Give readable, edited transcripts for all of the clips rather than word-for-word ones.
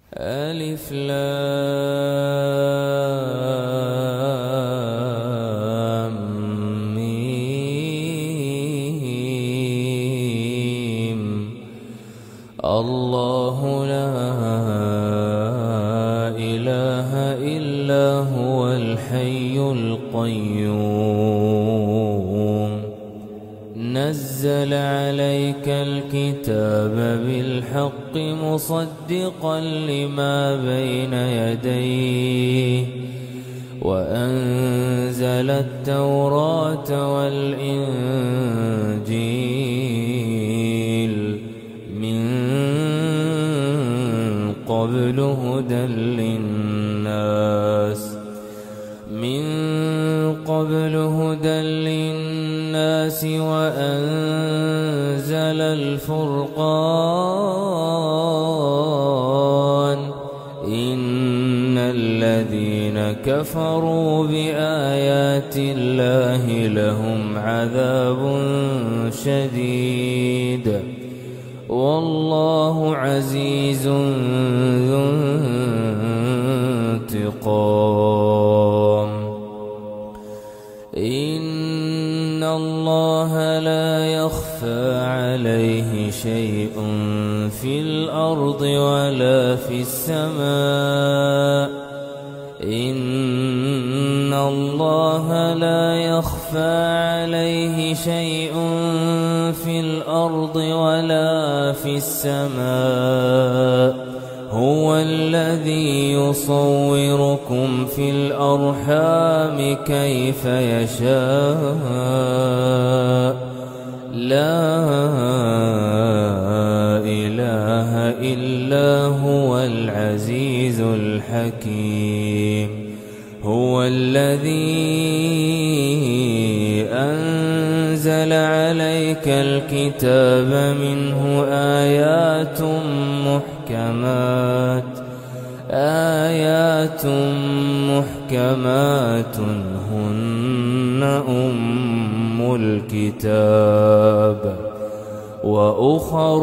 ألف لام ميم. الله لا إله إلا هو الحي القيوم. نزل عليك الكتاب بالحق مصدقا لما بين يديه وأنزل التوراة والإنجيل من قبل هدى للناس وأنزل الفرقان. إن الذين كفروا بآيات الله لهم عذاب شديد والله عزيز ذو انتقام. إن الله لا يخفى عليه شيء في الأرض ولا في السماء. إن الله لا يخفى عليه شيء في الأرض ولا في السماء. هو الذي يصوركم في الأرحام كيف يشاء. لا إله إلا هو العزيز الحكيم. هو الذي أنزل عليك الكتاب منه آيات محكمات هن أم الكتاب وأخر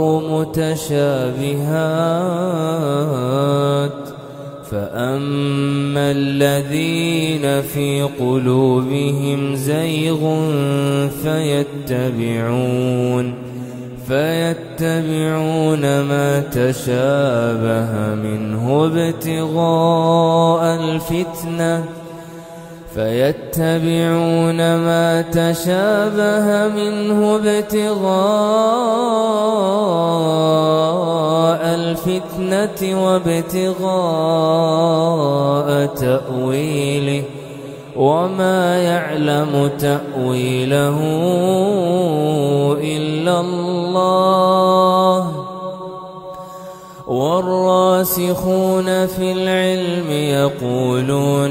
متشابهات. فأما الذين في قلوبهم زيغ فيتبعون ما تشابه منه ابتغاء الفتنة وابتغاء تأويله وما يعلم تأويله إلا الله. والراسخون في العلم يقولون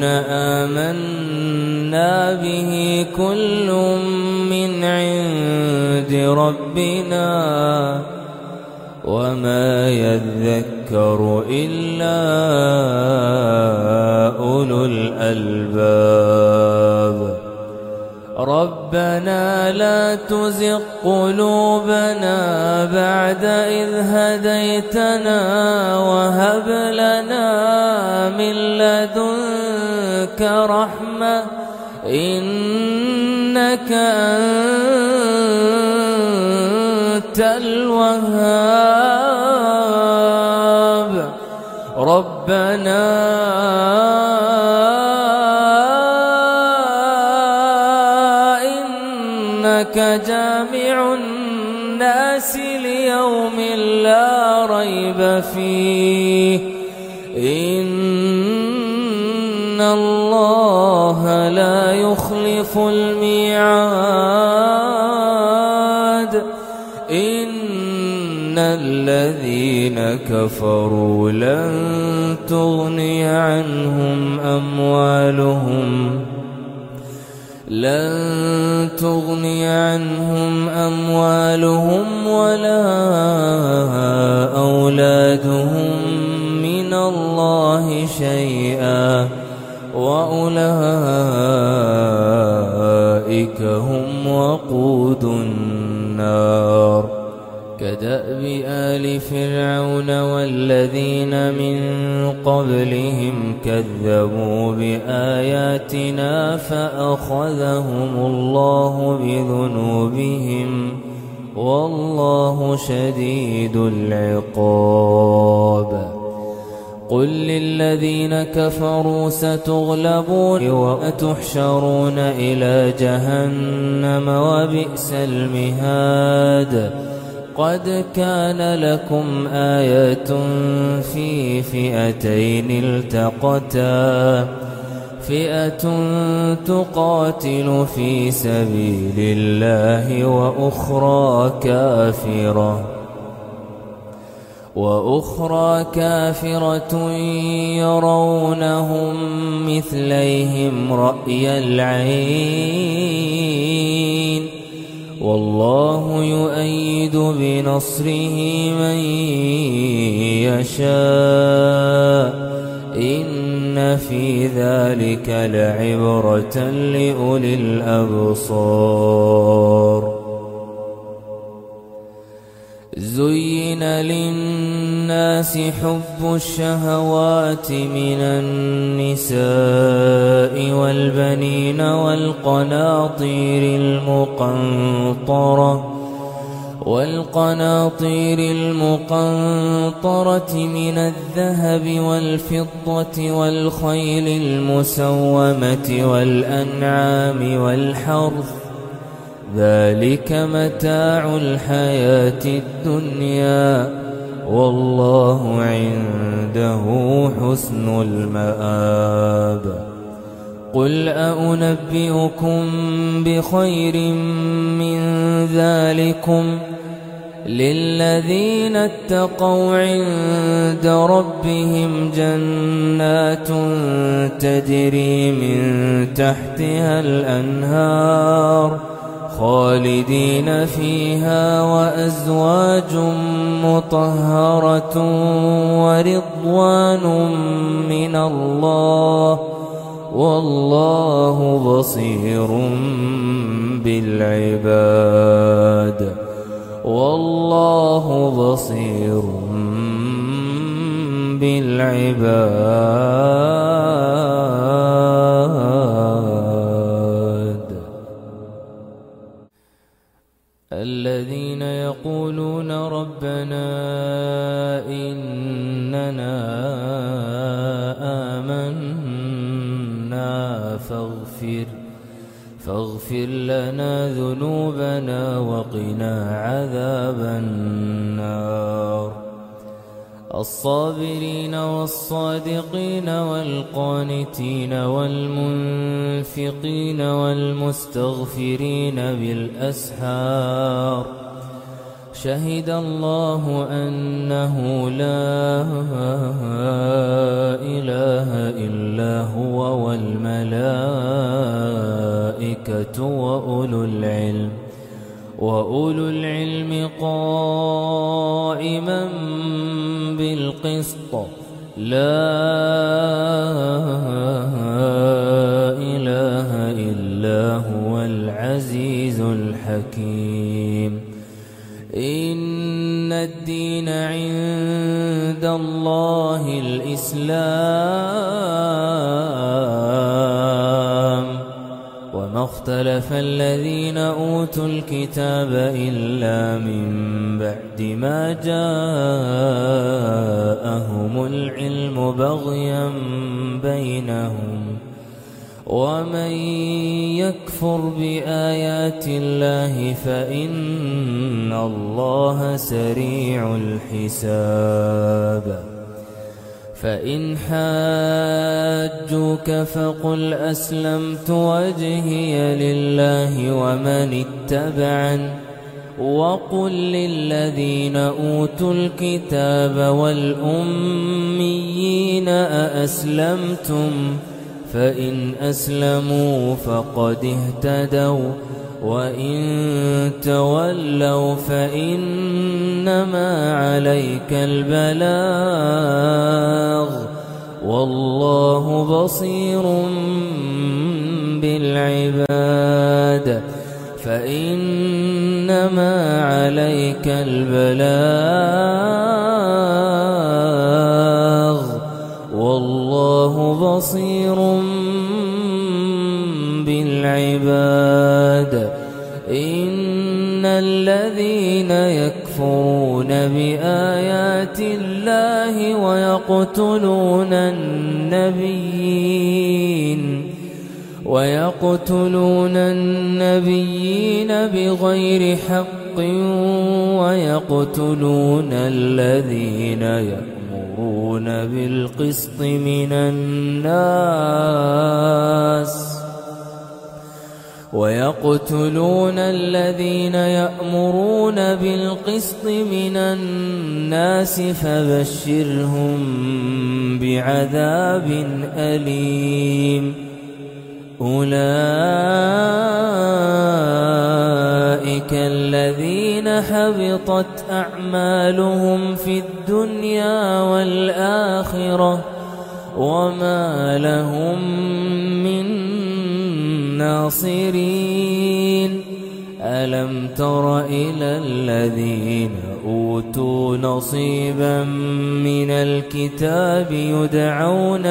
آمنا به كل من عند ربنا وما يذكر إلا أولو الألباب. ربنا لا تزغ قلوبنا بعد إذ هديتنا وهب لنا من لدنك رحمة إنك أنت الوهاب. ربنا جامع الناس ليوم لا ريب فيه. إن الله لا يخلف الميعاد. إن الذين كفروا لن تغني عنهم أموالهم ولا أولادهم من الله شيئا وأولئك هم وقود النار. كدأب آل فرعون والذين من قبلهم كذبوا بآياتنا فأخذهم الله بذنوبهم والله شديد العقاب. قل للذين كفروا ستغلبون وتحشرون إلى جهنم وبئس المهاد. قد كان لكم آية في فئتين التقتا فئة تقاتل في سبيل الله وأخرى كافرة يرونهم مثليهم رأي العين والله يؤيد بنصره من يشاء إن في ذلك لعبرة لأولي الأبصار. زين للناس حب الشهوات من النساء والبنين والقناطير المقنطرة من الذهب والفضة والخيل المسومة والأنعام والحرث ذلك متاع الحياة الدنيا والله عنده حسن المآب. قل أنبئكم بخير من ذلكم للذين اتقوا عند ربهم جنات تجري من تحتها الأنهار خالدين فيها وأزواج مطهرة ورضوان من الله والله بصير بالعباد والله بصير بالعباد. الذين يقولون ربنا إننا آمنا فاغفر لنا ذنوبنا وقنا عذاب النار. الصابرين والصادقين والقانتين والمنفقين والمستغفرين بالأسحار شهد الله أنه لا إله إلا هو والملائكة وأولو العلم قائما بالقسط لا إله إلا هو العزيز الحكيم. إن الدين عند الله الإسلام وما اختلف الذين أوتوا الكتاب إلا من بعد ما جاءهم العلم بغيا بينهم ومن يكفر بآيات الله فإن الله سريع الحساب. فإن حاجوك فقل أسلمت وجهي لله ومن اتبعن وقل للذين أوتوا الكتاب والأميين أأسلمتم فإن أسلموا فقد اهتدوا وإن تولوا فإنما عليك البلاغ والله بصير بالعباد. فإنما عليك البلاغ والله بصير بالعباد. إن الذين يكفرون بآيات الله ويقتلون النبيين بغير حق ويقتلون الذين يأمرون بالقسط من الناس فبشرهم بعذاب أليم. أولئك الذين حبطت أعمالهم في الدنيا والآخرة وما لهم من ناصرين. ألم تر إلى الذين أوتوا نصيبا من الكتاب يدعون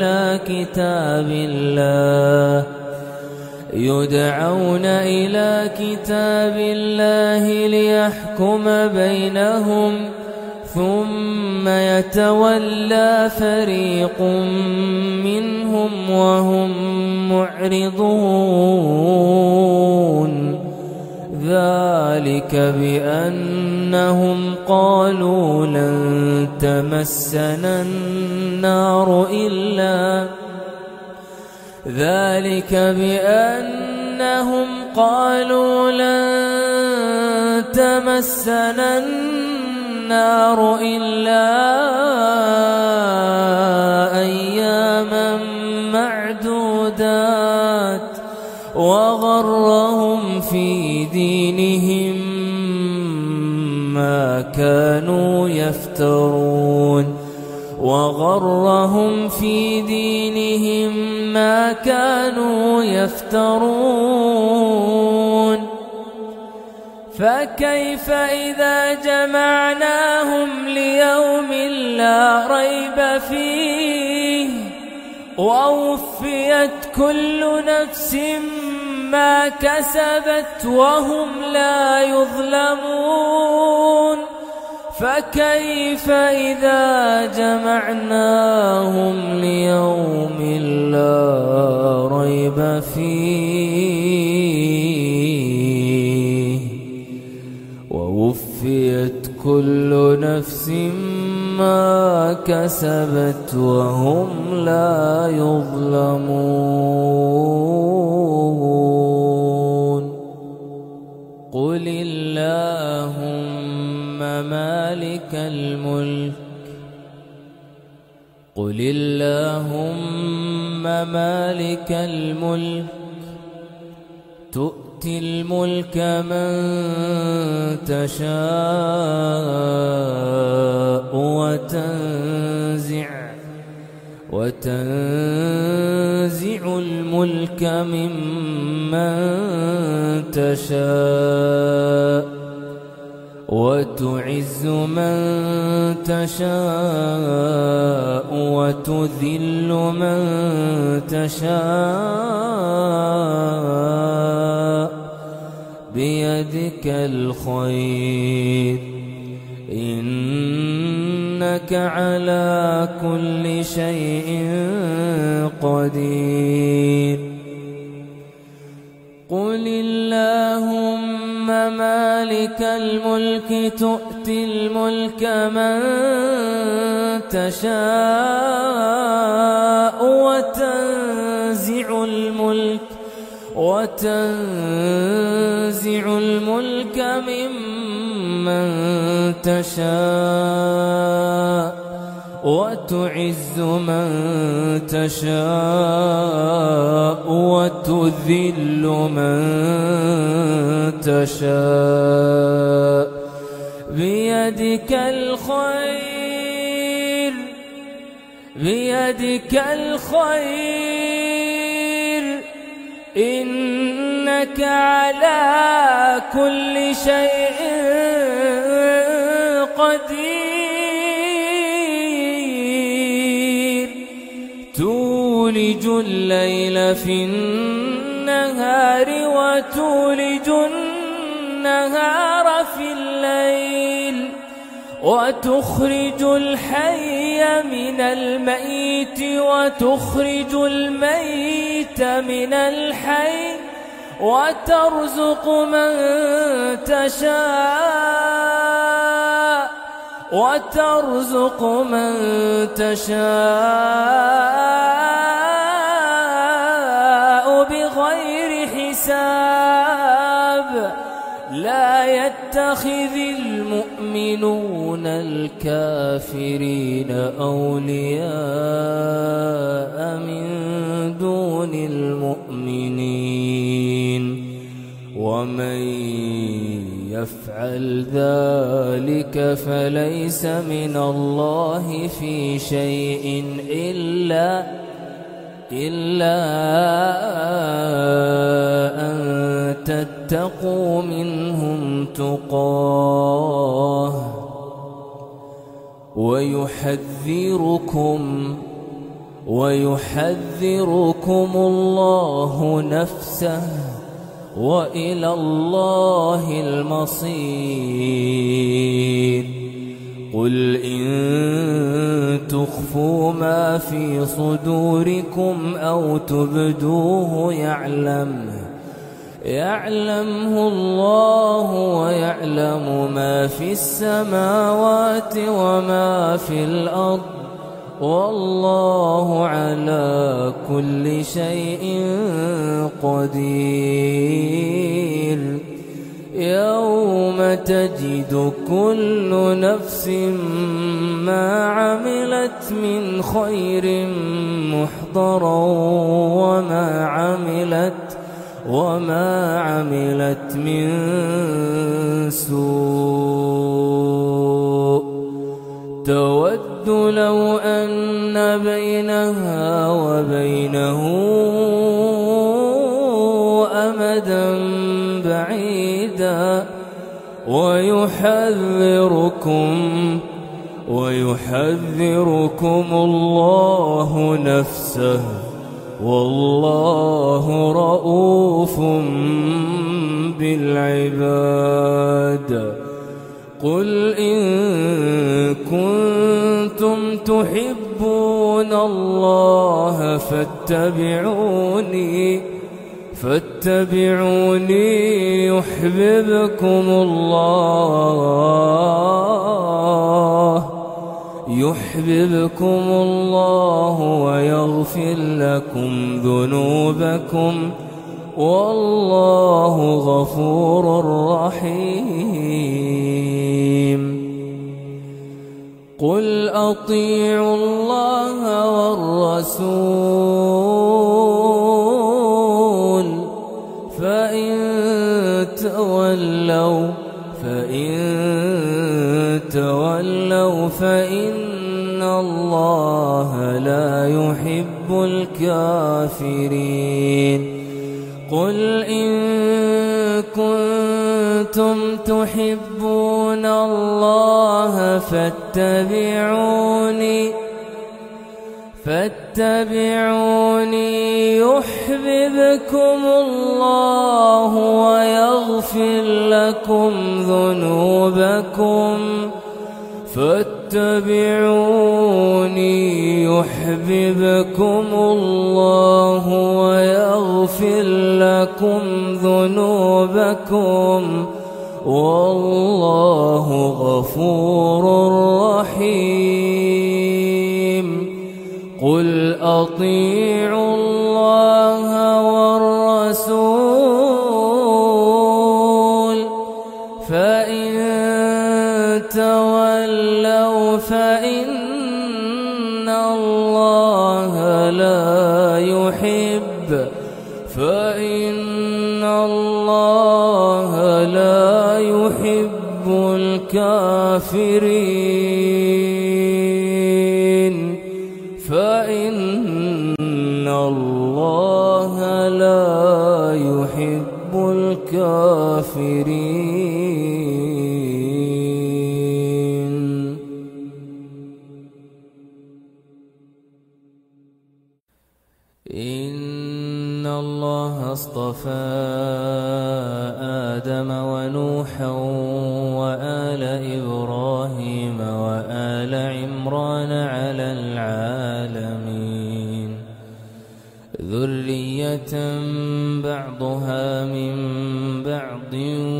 إلى كتاب الله ليحكم بينهم ثم يتولى فريق منهم وهم معرضون. ذلك بأنهم قالوا لن تمسنا النار إلا أياما معدودات وغرهم في دينهم ما كانوا يفترون. فكيف إذا جمعناهم ليوم لا ريب فيه ووفيت كل نفس ما كسبت وهم لا يظلمون. فكيف إذا جمعناهم ليوم لا ريب فيه ووفيت كل نفس ما كسبت وهم لا يظلمون. قل اللهم مالك الملك تؤتي الملك من تشاء وتنزع الملك ممن تشاء وتعز من تشاء وتذل من تشاء بيدك الخير إنك على كل شيء قدير. قل اللهم مالك الملك تؤتي الملك من تشاء وتنزع الملك ممن تشاء وتعز من تشاء وتذل من تشاء بيدك الخير إنك إنك على كل شيء قدير تولج الليل في النهار وتولج النهار في الليل وتخرج الحي من الميت وتخرج الميت من الحي وترزق من تشاء بغير حساب لا يتخذ المؤمنون الكافرين أولياء من دون المؤمنين ومن يفعل ذلك فليس من الله في شيء إلا أن تتقوا منهم تقاه ويحذركم الله نفسه وإلى الله المصير قل إن تخفوا ما في صدوركم أو تبدوه يعلمه الله ويعلم ما في السماوات وما في الأرض والله على كل شيء قدير يوم تجد كل نفس ما عملت من خير محضرا وما عملت من سوء تود لو أن بينها وبينه أمدا بعيدا ويحذركم الله نفسه والله رؤوف بالعباد قل إن كنتم تحبون الله فاتبعوني يحببكم الله ويغفر لكم ذنوبكم والله غفور رحيم قل أطيعوا الله والرسول فإن تولوا فإن الله لا يحب الكافرين قل إن كنتم تحبون الله فاتبعوني يحببكم الله ويغفر لكم ذنوبكم فاتبعوني يحببكم الله ويغفر لكم ذنوبكم والله غفور رحيم قل أطيعوا الله والرسول فإن تولوا فإن الله لا يحب الكافرين فإن الله لا يحب الغافرين. إن الله اصطفى آدم ونوحا وآل إبراهيم وآل عمران على العالمين ذرية بعضها من بعض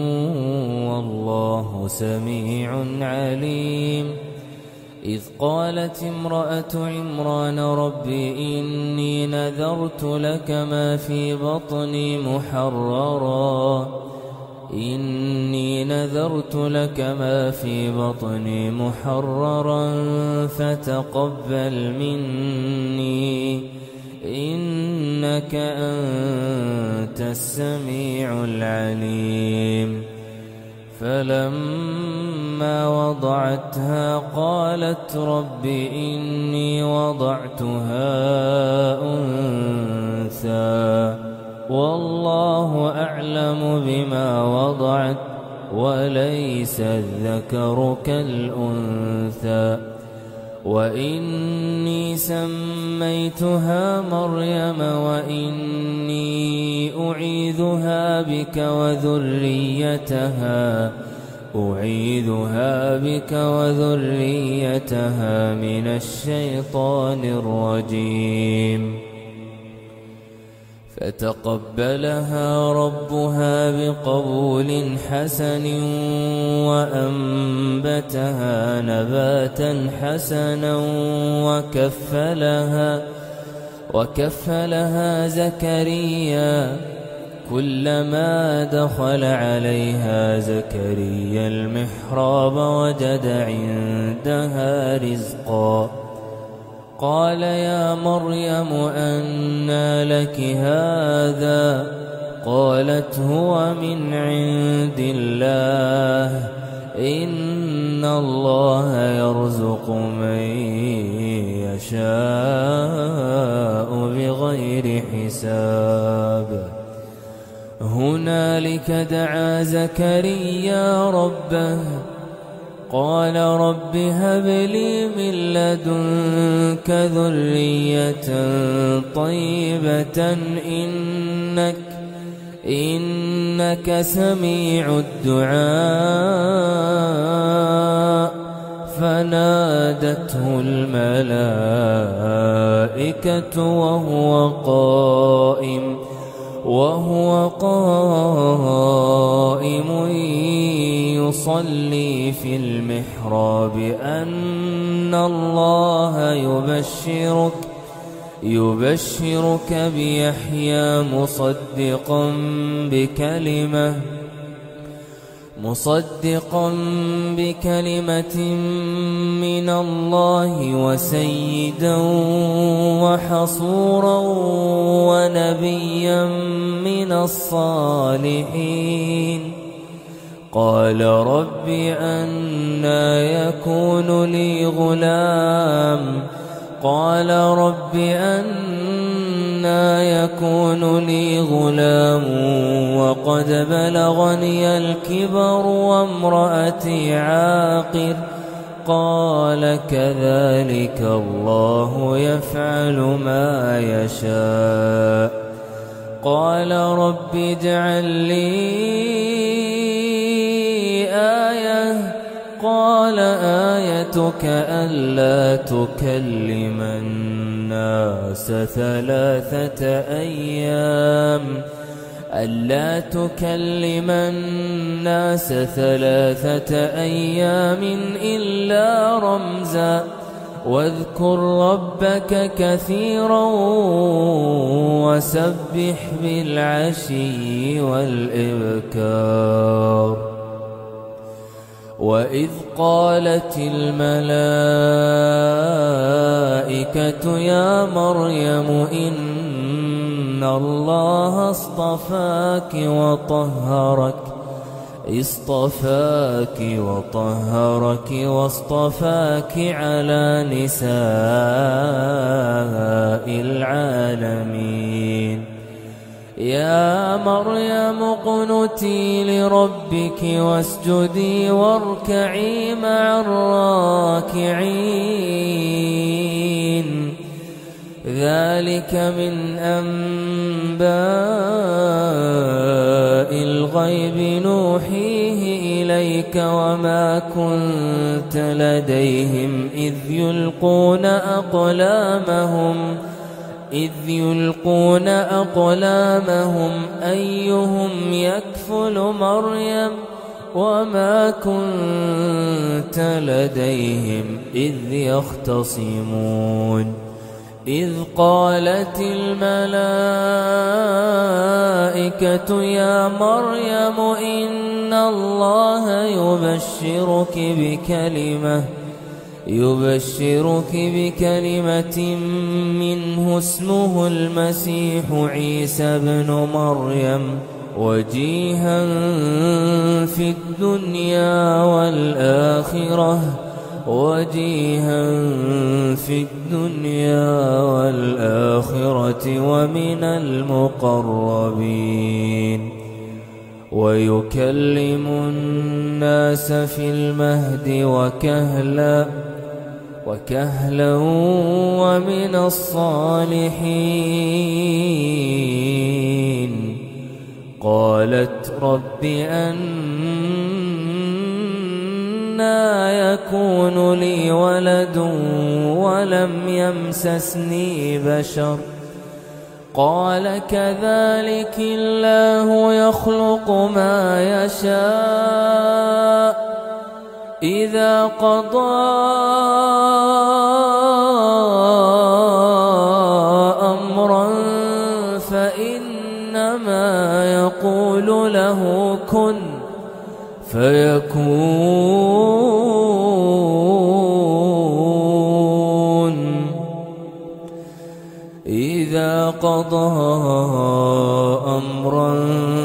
والله سميع عليم. إذ قالت امرأة عمران رب إني نذرت لك ما في بطني محررا فتقبل مني إنك أنت السميع العليم. فلما وضعتها قالت رب إني وضعتها أنثى والله أعلم بما وضعت وليس الذكر كالأنثى وإني سميتها مريم وإني أعيذها بك وذريتها من الشيطان الرجيم. فتقبلها ربها بقبول حسن وأنبتها نباتا حسنا وكفلها زكريا. كلما دخل عليها زكريا المحراب وجد عندها رزقا قال يا مريم أنى لك هذا قالت هو من عند الله إن الله يرزق من يشاء بغير حساب. هنالك دعا زكريا ربه قال رب هب لي من لدنك ذرية طيبة إنك سميع الدعاء. فنادته الملائكة وهو قائم يصلي في المحراب أن الله يبشرك بيحيى مصدقا بكلمة من الله وسيدا وحصورا ونبيا من الصالحين. قال رب أنى يكون لي غلام قال رب أنى يكون لي غلام وقد بلغني الكبر وامرأتي عاقر قال كذلك الله يفعل ما يشاء. قال رب اجعل لي آية قال آيتك ألا تكلم الناس ثلاثة أيام إلا رمزا واذكر ربك كثيرا وسبح بالعشي والإبكار. وإذ قالت الملائكة يا مريم إن الله اصطفاك واصطفاك على نساء يا مريم اقنتي لربك واسجدي واركعي مع الراكعين ذلك من أنباء الغيب نوحيه إليك وما كنت لديهم إذ يلقون أقلامهم أيهم يكفل مريم وما كنت لديهم إذ يختصمون إذ قالت الملائكة يا مريم إن الله يبشرك بكلمة منه اسمه المسيح عيسى بن مريم وجيها في الدنيا والآخرة ومن المقربين ويكلم الناس في المهد وكهلا ومن الصالحين قالت رب أنى يكون لي ولد ولم يمسسني بشر قال كذلك الله يخلق ما يشاء إذا قضى أمرا فإنما يقول له كن فيكون إذا قضى أمرا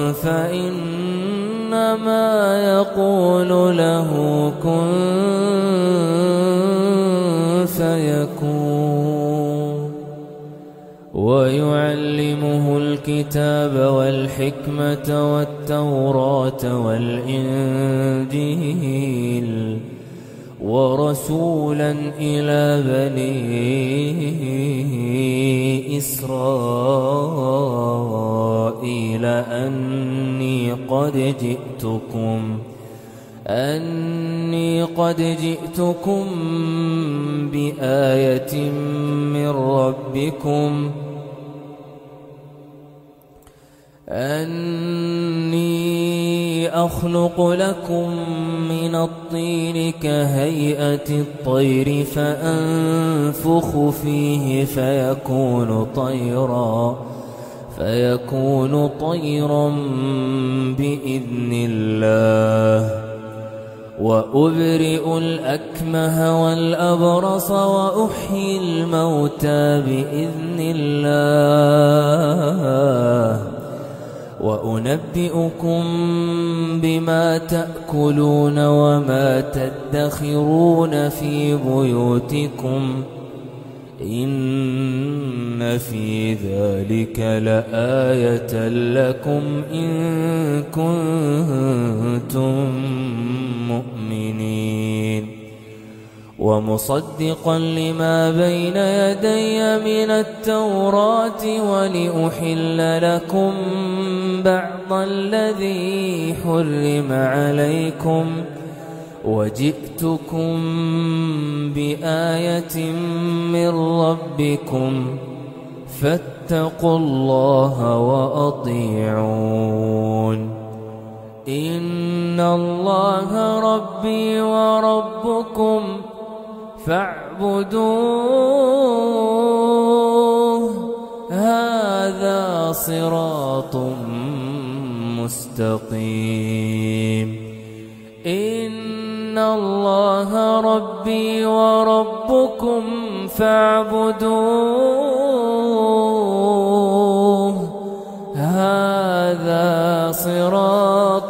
فإنما يقول له كن فيكون ويعلمه الكتاب والحكمة والتوراة والإنجيل ورسولا إلى بني إسرائيل أني قد جئتكم بآية من ربكم أني أخلق لكم من الطين كهيئة الطير فأنفخ فيه فيكون طيرا بإذن الله وأبرئ الأكمه والأبرص وأحيي الموتى بإذن الله وأنبئكم بما تأكلون وما تدخرون في بيوتكم إن في ذلك لآية لكم إن كنتم مؤمنين ومصدقا لما بين يدي من التوراة ولأحل لكم بعض الذي حرم عليكم وجئتكم بآية من ربكم فاتقوا الله وأطيعون إن الله ربي وربكم فاعبدوه هذا صراط مستقيم إن الله ربي وربكم فاعبدوه هذا صراط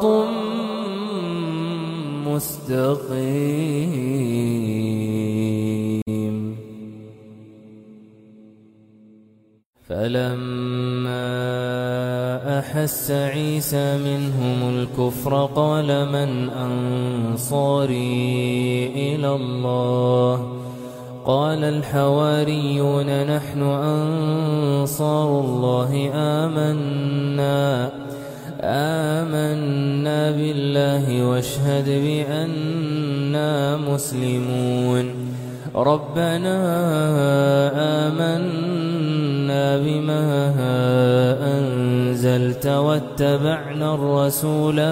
مستقيم فلما أحس عيسى منهم الكفر قال من أنصاري إلى الله قال الحواريون نحن أنصار الله آمنا بالله واشهد بأننا مسلمون ربنا آمنا بما أنزلت واتبعنا الرسول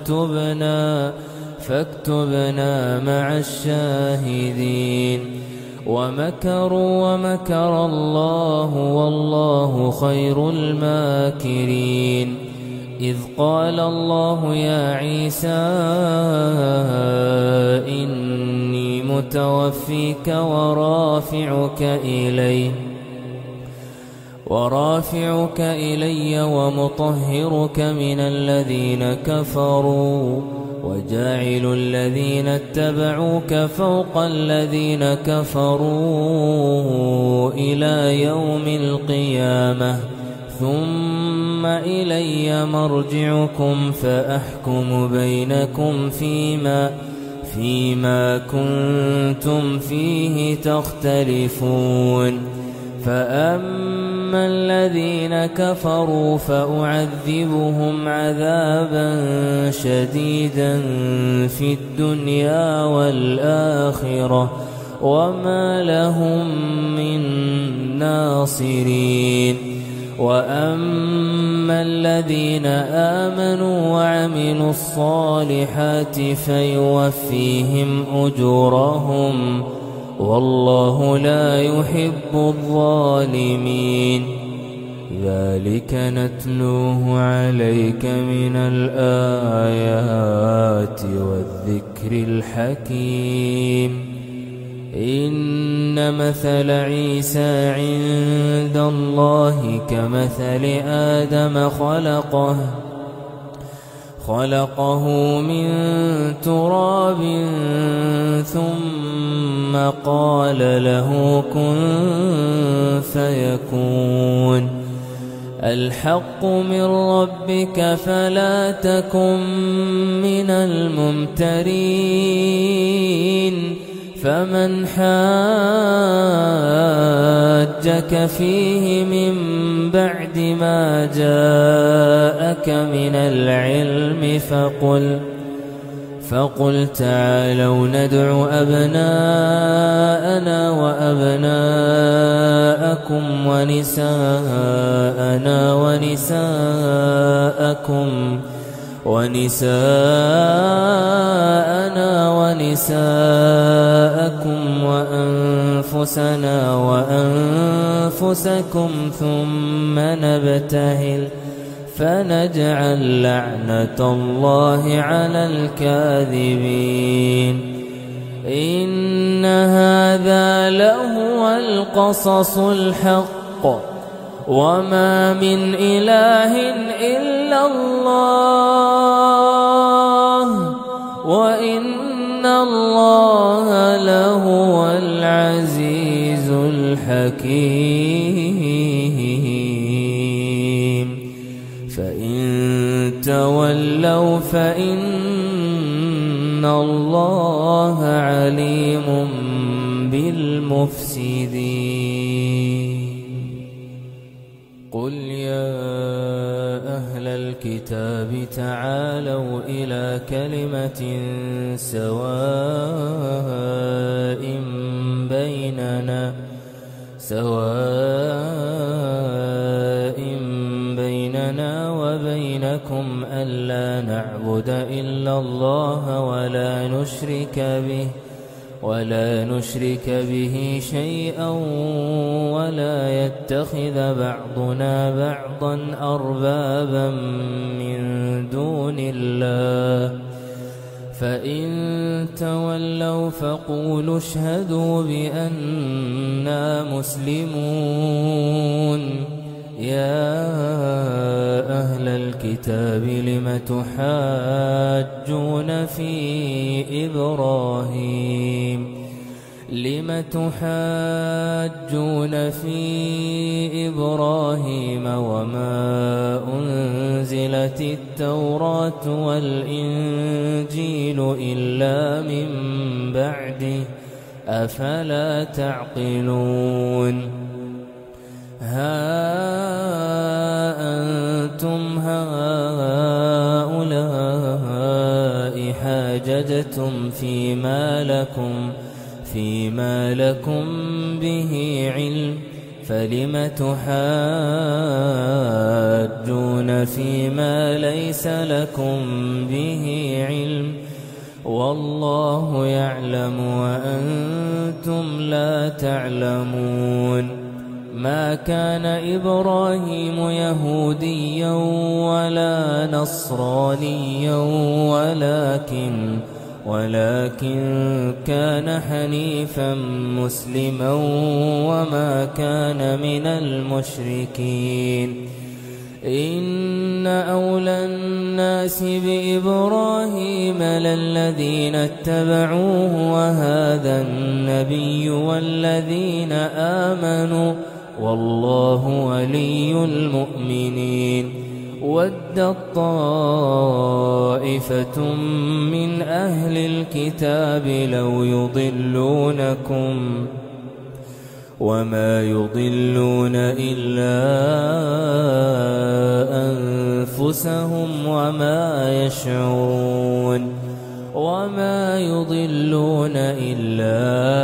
فاكتبنا مع الشاهدين ومكروا ومكر الله والله خير الماكرين إذ قال الله يا عيسى إني متوفيك ورافعك إلي ومطهرك من الذين كفروا وجاعل الذين اتبعوك فوق الذين كفروا إلى يوم القيامة ثم إلي مرجعكم فأحكم بينكم فيما كنتم فيه تختلفون فأما الذين كفروا فأعذبهم عذابا شديدا في الدنيا والآخرة وما لهم من ناصرين وأما الذين آمنوا وعملوا الصالحات فيوفيهم أجورهم والله لا يحب الظالمين ذلك نتلوه عليك من الآيات والذكر الحكيم إن مثل عيسى عند الله كمثل آدم خلقه من تراب ثم قال له كن فيكون الحق من ربك فلا تكن من الممترين فمن حاجك فيه من بعد ما جاءك من العلم فقل تعالوا ندع أبناءنا وأبناءكم ونساءنا ونساءكم وأنفسنا وأنفسكم ثم نبتهل فنجعل لعنة الله على الكاذبين إن هذا لهو القصص الحق وما من إله إلا الله وإن الله لهو العزيز الحكيم فإن تولوا فإن الله عليم بالمفسدين قل يا أهل الكتاب تعالوا إلى كلمة سواء بيننا وبينكم ألا نعبد إلا الله ولا نشرك به شيئا ولا يتخذ بعضنا بعضا أربابا من دون الله فإن تولوا فقولوا اشهدوا بأننا مسلمون يا أهل الكتاب لم تحاجون في لم تحاجون في إبراهيم وما أنزلت التوراة والإنجيل إلا من بعده أفلا تعقلون ها أنتم هؤلاء حاججتم فيما لكم به علم فلم تحاجون فيما ليس لكم به علم والله يعلم وأنتم لا تعلمون ما كان إبراهيم يهوديا ولا نصرانيا ولكن كان حنيفا مسلما وما كان من المشركين إن أولى الناس بإبراهيم للذين اتبعوه وهذا النبي والذين آمنوا والله ولي المؤمنين ودت طائفة من أهل الكتاب لو يضلونكم وما يضلون إلا أنفسهم وما يشعرون وما يضلون إلا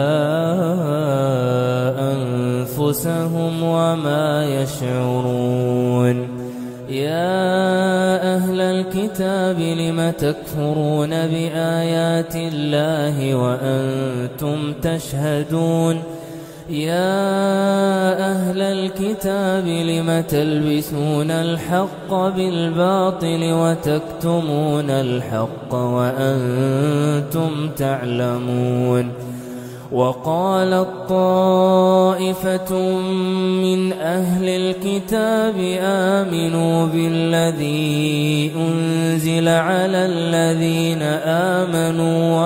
أنفسهم وما يشعرون يا أهل الكتاب لم تكفرون بآيات الله وأنتم تشهدون يا أهل الكتاب لم تلبسون الحق بالباطل وتكتمون الحق وأنتم تعلمون وقالت طائفة من أهل الكتاب آمنوا بالذي أنزل على الذين آمنوا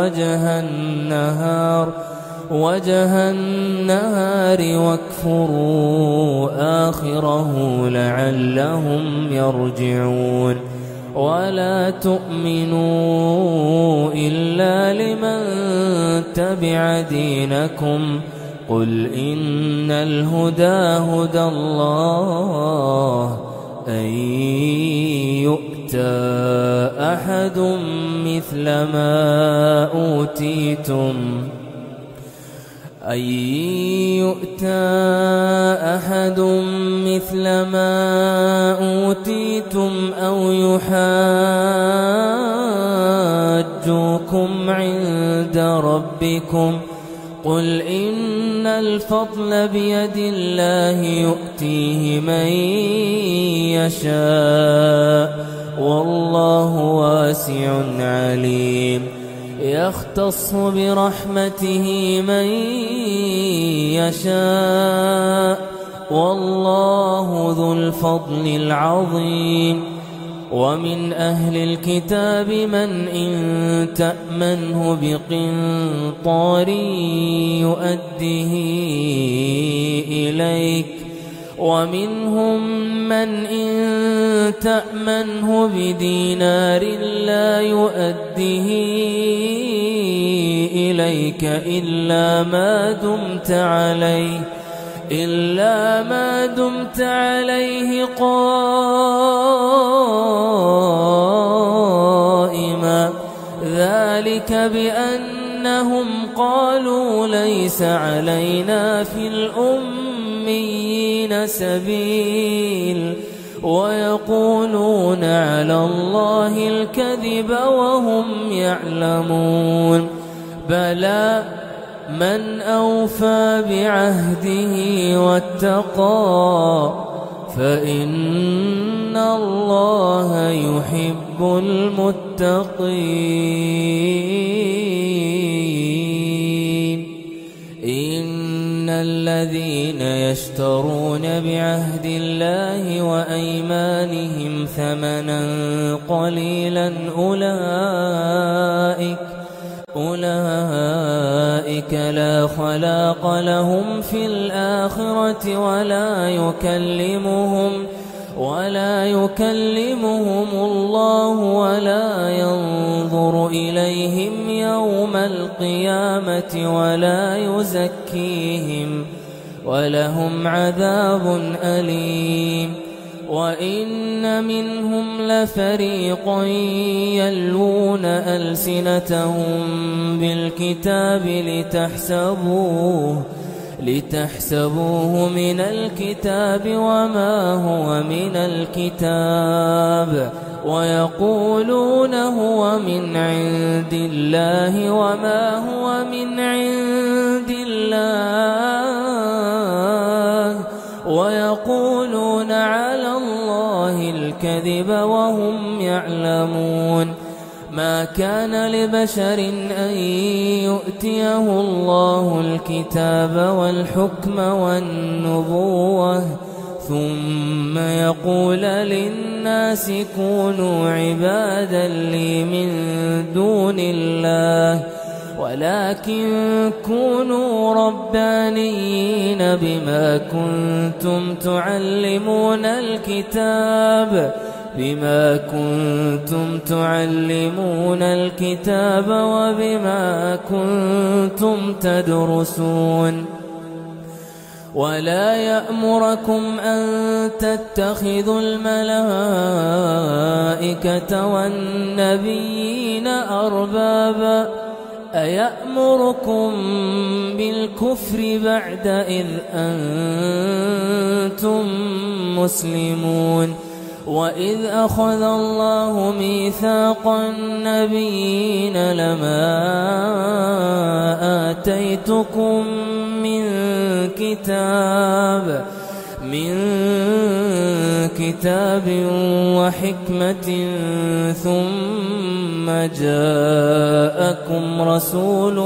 وجه النهار واكفروا آخره لعلهم يرجعون ولا تؤمنوا إلا لمن تبع دينكم قل إن الهدى هدى الله أن يؤتى أحد مثل ما أوتيتم أو يحاجوكم عند ربكم قل إن الفضل بيد الله يؤتيه من يشاء والله واسع عليم يختص برحمته من يشاء والله ذو الفضل العظيم ومن أهل الكتاب من إن تأمنه بقنطار يؤده إليك ومنهم من إن تأمنه بدينار لا يؤده إليك إلا ما دمت عليه قائما ذلك بأنهم قالوا ليس علينا في الأميين سبيل ويقولون على الله الكذب وهم يعلمون بلى من أوفى بعهده واتقى فإن الله يحب المتقين إن الذين يشترون بعهد الله وأيمانهم ثمنا قليلا أولئك أولئك لا خلاق لهم في الآخرة ولا يكلمهم الله ولا ينظر إليهم يوم القيامة ولا يزكيهم ولهم عذاب أليم. وإن منهم لفريقا يلوون ألسنتهم بالكتاب لتحسبوه من الكتاب وما هو من الكتاب ويقولون هو من عند الله وما هو من عند الله ويقولون على الله الكذب وهم يعلمون. ما كان لبشر أن يؤتيه الله الكتاب والحكم والنبوة ثم يقول للناس كونوا عبادا لي من دون الله ولكن كونوا ربانيين بما كنتم تعلمون الكتاب وبما كنتم تدرسون. ولا يأمركم أن تتخذوا الملائكة والنبيين أربابا أيأمركم بالكفر بعد إذ أنتم مسلمون. وإذ أخذ الله ميثاق النبيين لما آتيتكم من كتاب وحكمة ثم جاءكم رسول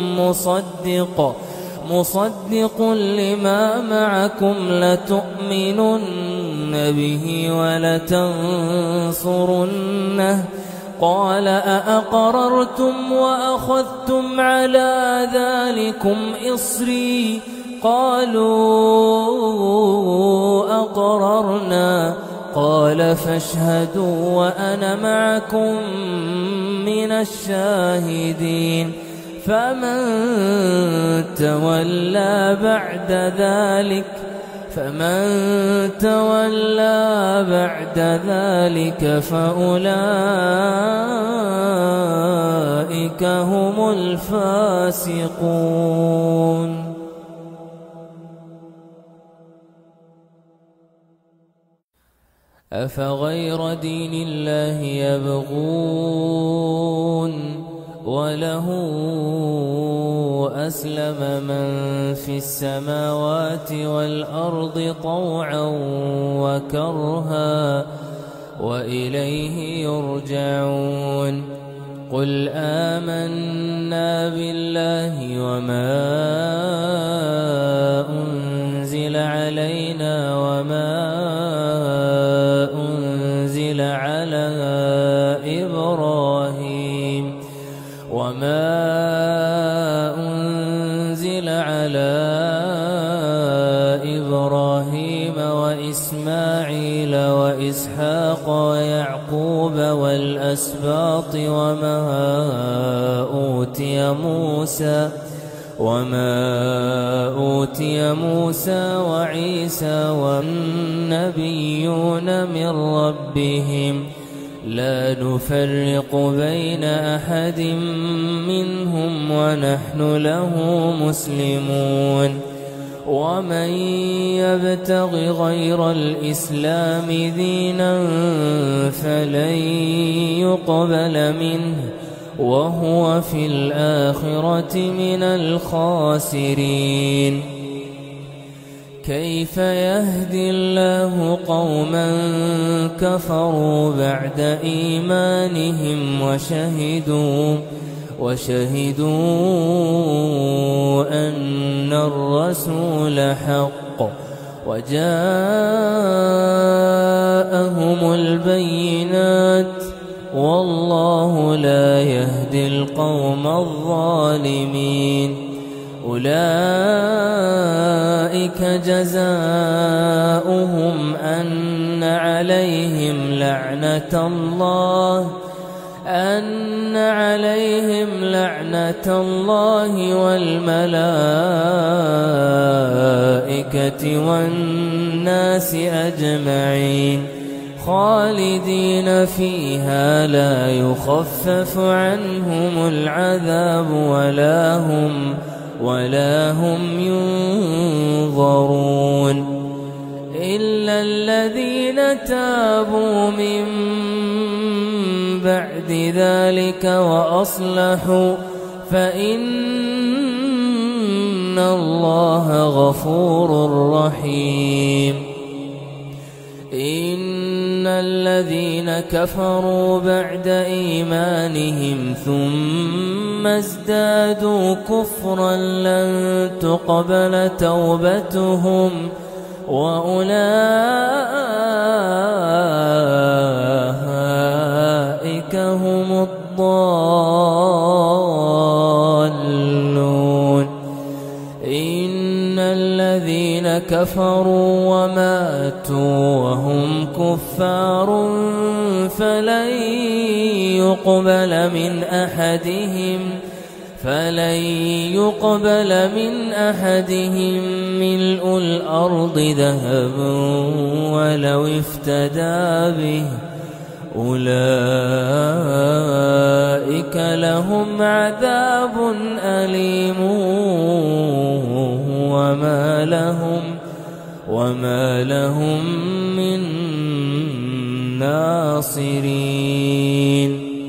مصدق لما معكم لتؤمنن به ولتنصرنه قال أأقررتم وأخذتم على ذلكم إصري قالوا أقررنا قال فاشهدوا وأنا معكم من الشاهدين. فمن تولى بعد ذلك فأولئك هم الفاسقون. أفغير دين الله يبغون وله أسلم من في السماوات والأرض طوعا وكرها وإليه يرجعون. قل آمنا بالله وما أنزل علينا وما أنزل على إبراهيم وإسماعيل وإسحاق ويعقوب والأسباط وما أوتي موسى وعيسى والنبيون من ربهم لا نفرق بين أحد منهم ونحن له مسلمون. ومن يبتغ غير الإسلام دينا فلن يقبل منه وهو في الآخرة من الخاسرين. كيف يهدي الله قوما كفروا بعد إيمانهم وشهدوا أن الرسول حق وجاءهم البينات والله لا يهدي القوم الظالمين. أولئك جزاؤهم أن عليهم لعنة الله والملائكة والناس أجمعين خالدين فيها لا يخفف عنهم العذاب ولا هم ينظرون إلا الذين تابوا من بعد ذلك وأصلحوا فإن الله غفور رحيم. إن الذين كفروا بعد إيمانهم ثم ازدادوا كفرا لن تقبل توبتهم وأولئك هم الضالون. إن الذين كفروا وماتوا وهم كفار فلن يقبل من أحدهم ملء الأرض ذهبا ولو افتدى به أولئك لهم عذاب أليم وما لهم من ناصرين.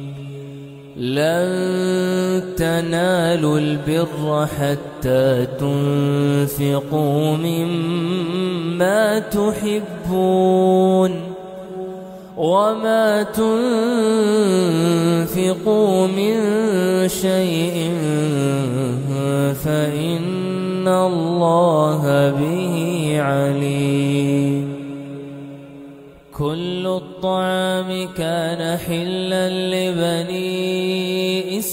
لن تنالوا البر حتى تنفقوا مما تحبون وما تنفقوا من شيء فإن الله به عليم. كل الطعام كان حلا لبني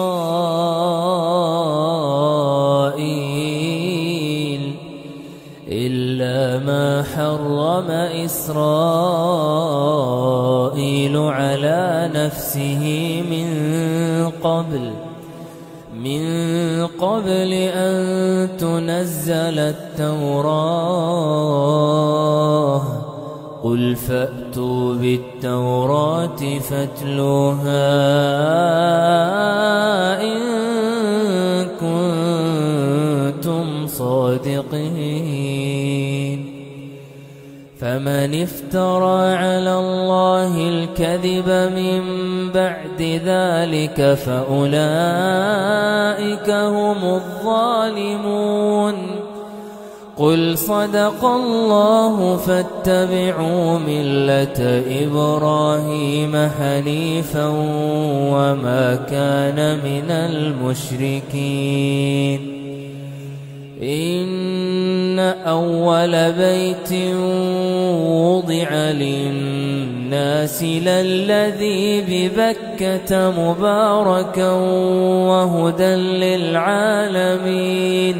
إسرائيل إلا ما حرم إسرائيل على نفسه من قبل أن تنزل التوراة. قل فأتوا بالتوراة فاتلوها إن كنتم صادقين. فمن افترى على الله الكذب من بعد ذلك فأولئك هم الظالمون. قل صدق الله فاتبعوا ملة إبراهيم حنيفا وما كان من المشركين. إن أول بيت وضع للناس للذي ببكة مباركا وهدى للعالمين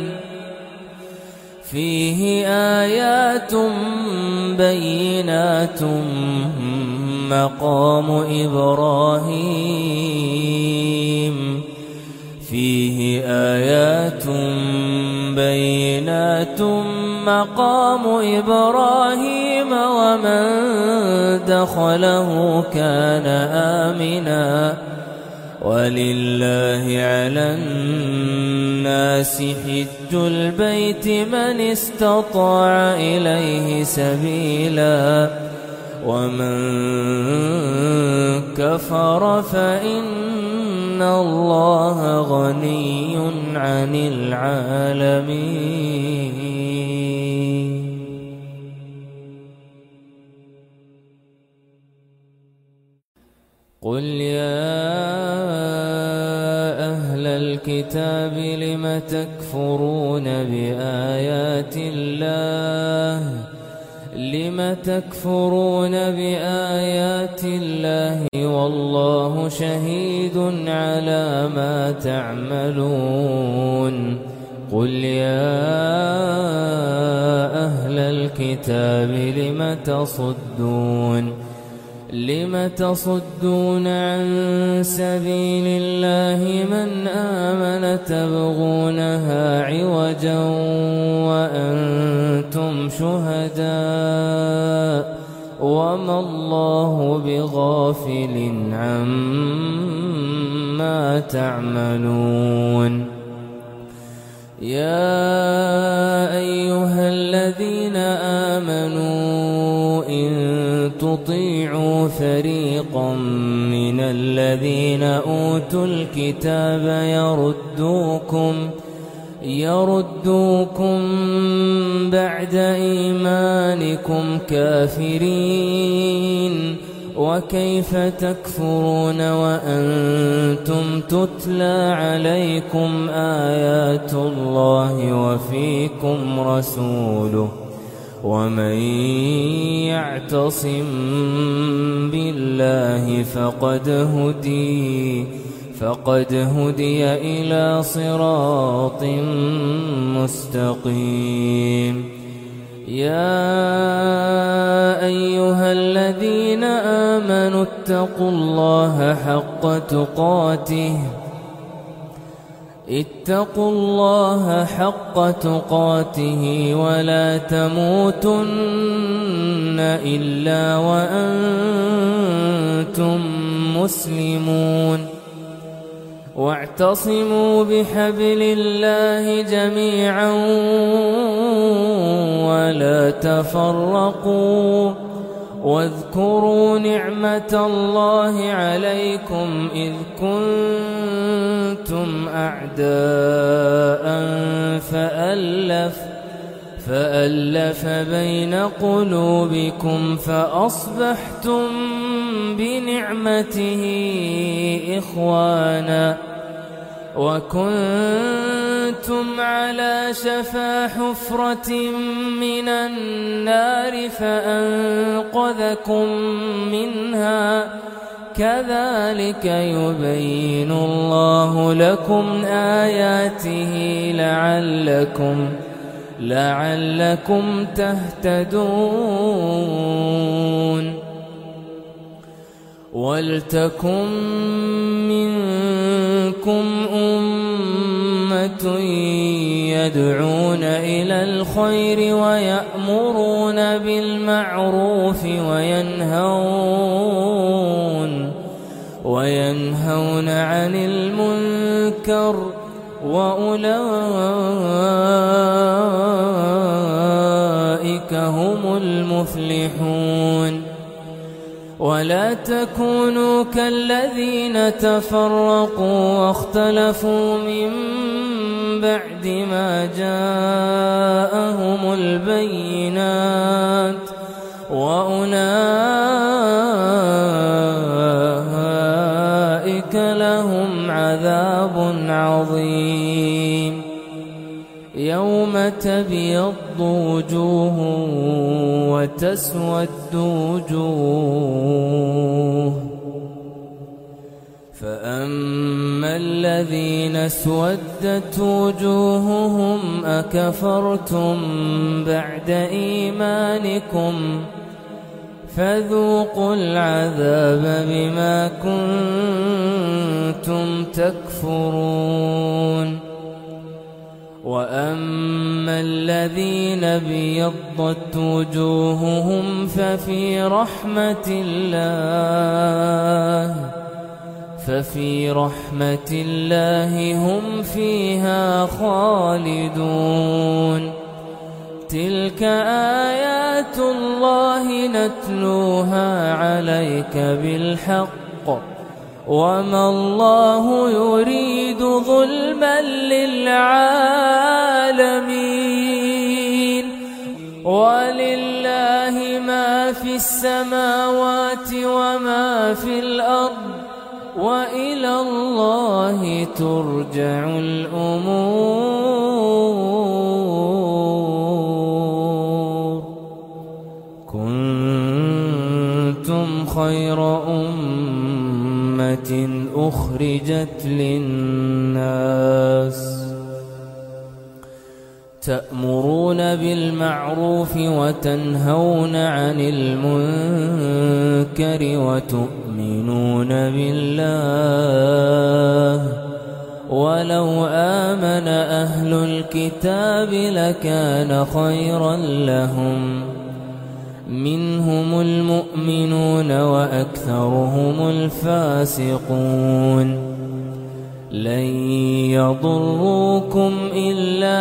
فيه آيات بينات مقام إبراهيم ومن دخله كان آمنا ولله على الناس حج البيت من استطاع إليه سبيلا ومن كفر فإن الله غني عن العالمين. قل يا أهل الكتاب لم تكفرون بآيات الله لم تكفرون بآيات الله والله شهيد على ما تعملون قل يا أهل الكتاب لم تصدون عن سبيل الله من آمن تبغونها عوجا وأنتم شهداء وما الله بغافل عما تعملون يا أيها الذين آمنوا إن تطيعوا فريقا من الذين أوتوا الكتاب يردوكم بعد إيمانكم كافرين وكيف تكفرون وأنتم تتلى عليكم آيات الله وفيكم رسوله ومن يعتصم بالله فقد هدي إلى صراط مستقيم يا أيها الذين آمنوا اتقوا الله حق تقاته ولا تموتن إلا وأنتم مسلمون واعتصموا بحبل الله جميعا ولا تفرقوا واذكروا نعمة الله عليكم إذ كنتم أعداء فألف بين قلوبكم فأصبحتم بنعمته إخوانا وكنتم على شفا حفرة من النار فأنقذكم منها كذلك يبين الله لكم آياته لعلكم تهتدون ولتكن منكم أمة يدعون إلى الخير ويأمرون بالمعروف وينهون عن المنكر وأولئك هم المفلحون ولا تكونوا كالذين تفرقوا واختلفوا من بعد ما جاءهم البينات وأولئك لهم عذاب عظيم يوم تبيض وجوه وتسود وجوه فأما الذين اسودت وجوههم أكفرتم بعد إيمانكم فذوقوا العذاب بما كنتم تكفرون وأما الذين ابيضت وجوههم ففي رحمة الله هم فيها خالدون تلك آيات الله نتلوها عليك بالحق وما الله يريد ظلما للعالمين ولله ما في السماوات وما في الأرض وإلى الله ترجع الأمور أخرجت للناس تأمرون بالمعروف وتنهون عن المنكر وتؤمنون بالله ولو آمن أهل الكتاب لكان خيرا لهم منهم المؤمنون وأكثرهم الفاسقون لن يضروكم إلا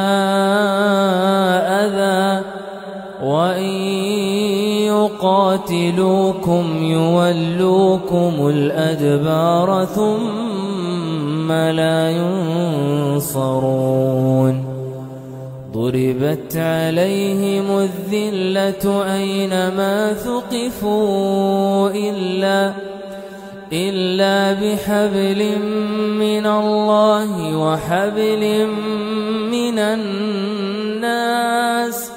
أذى وإن يقاتلوكم يولوكم الأدبار ثم لا ينصرون ضربت عليهم الذلة أينما ثقفوا إلا بحبل من الله وحبل من الناس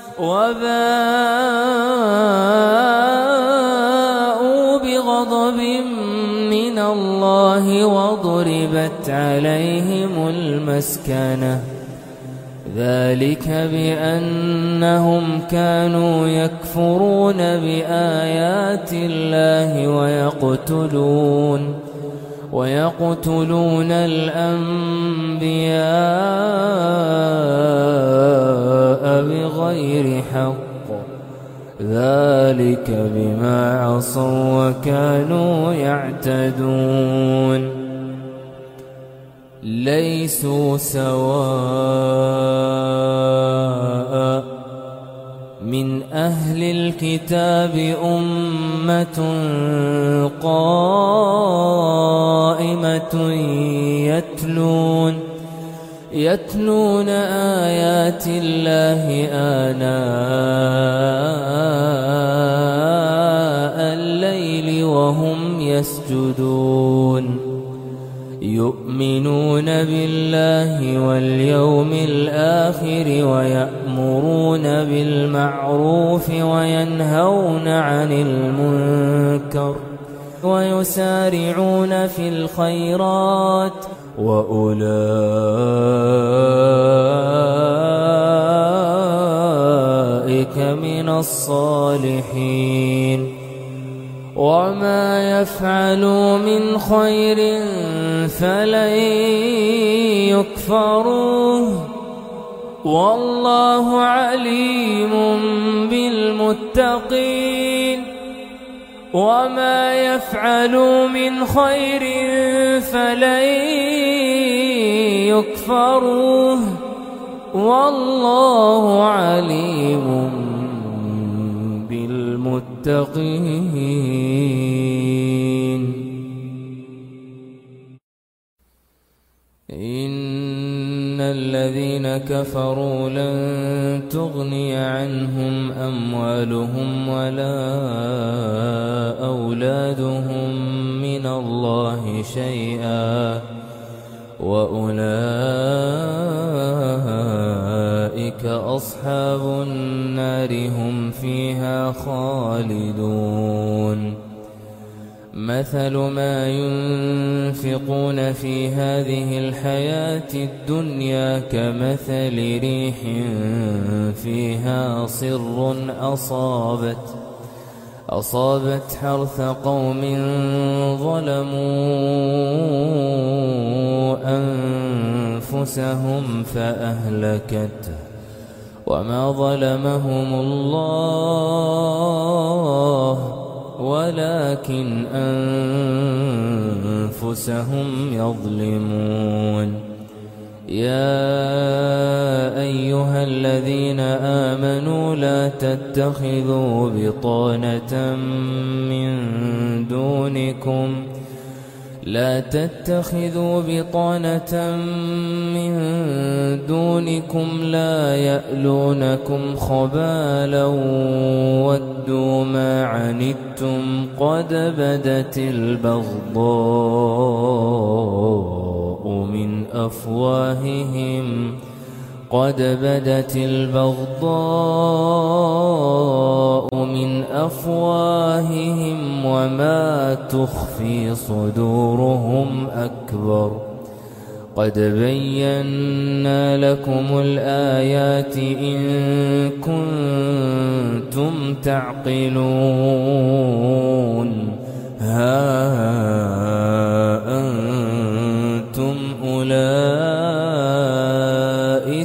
وباءوا بغضب من الله وضربت عليهم المسكنة ذلك بأنهم كانوا يكفرون بآيات الله ويقتلون الأنبياء بغير حق ذلك بما عصوا وكانوا يعتدون ليسوا سواء من أهل الكتاب أمة قائمة يتلون آيات الله آناء الليل وهم يسجدون يؤمنون بالله واليوم الآخر ويأمرون بالمعروف وينهون عن المنكر ويسارعون في الخيرات وأولئك من الصالحين وما يفعلوا من خير فلن يكفروه والله عليم بالمتقين وما يفعلوا من خير فلن يكفروه والله عليم بالمتقين إن الذين كفروا لن تغني عنهم أموالهم ولا أولادهم من الله شيئا وأولئك أصحاب النار هم فيها خالدون مثل ما ينفقون في هذه الحياة الدنيا كمثل ريح فيها صر أصابت حرث قوم ظلموا أنفسهم فأهلكته وما ظلمهم الله ولكن أنفسهم يظلمون يا أيها الذين آمنوا لا تتخذوا بطانة من دونكم لا يألونكم خبالا ودوا ما عنتم قد بدت البغضاء من أفواههم قد بدت البغضاء من أفواههم وما تخفي صدورهم أكبر قد بينا لكم الآيات إن كنتم تعقلون ها أنتم أولئك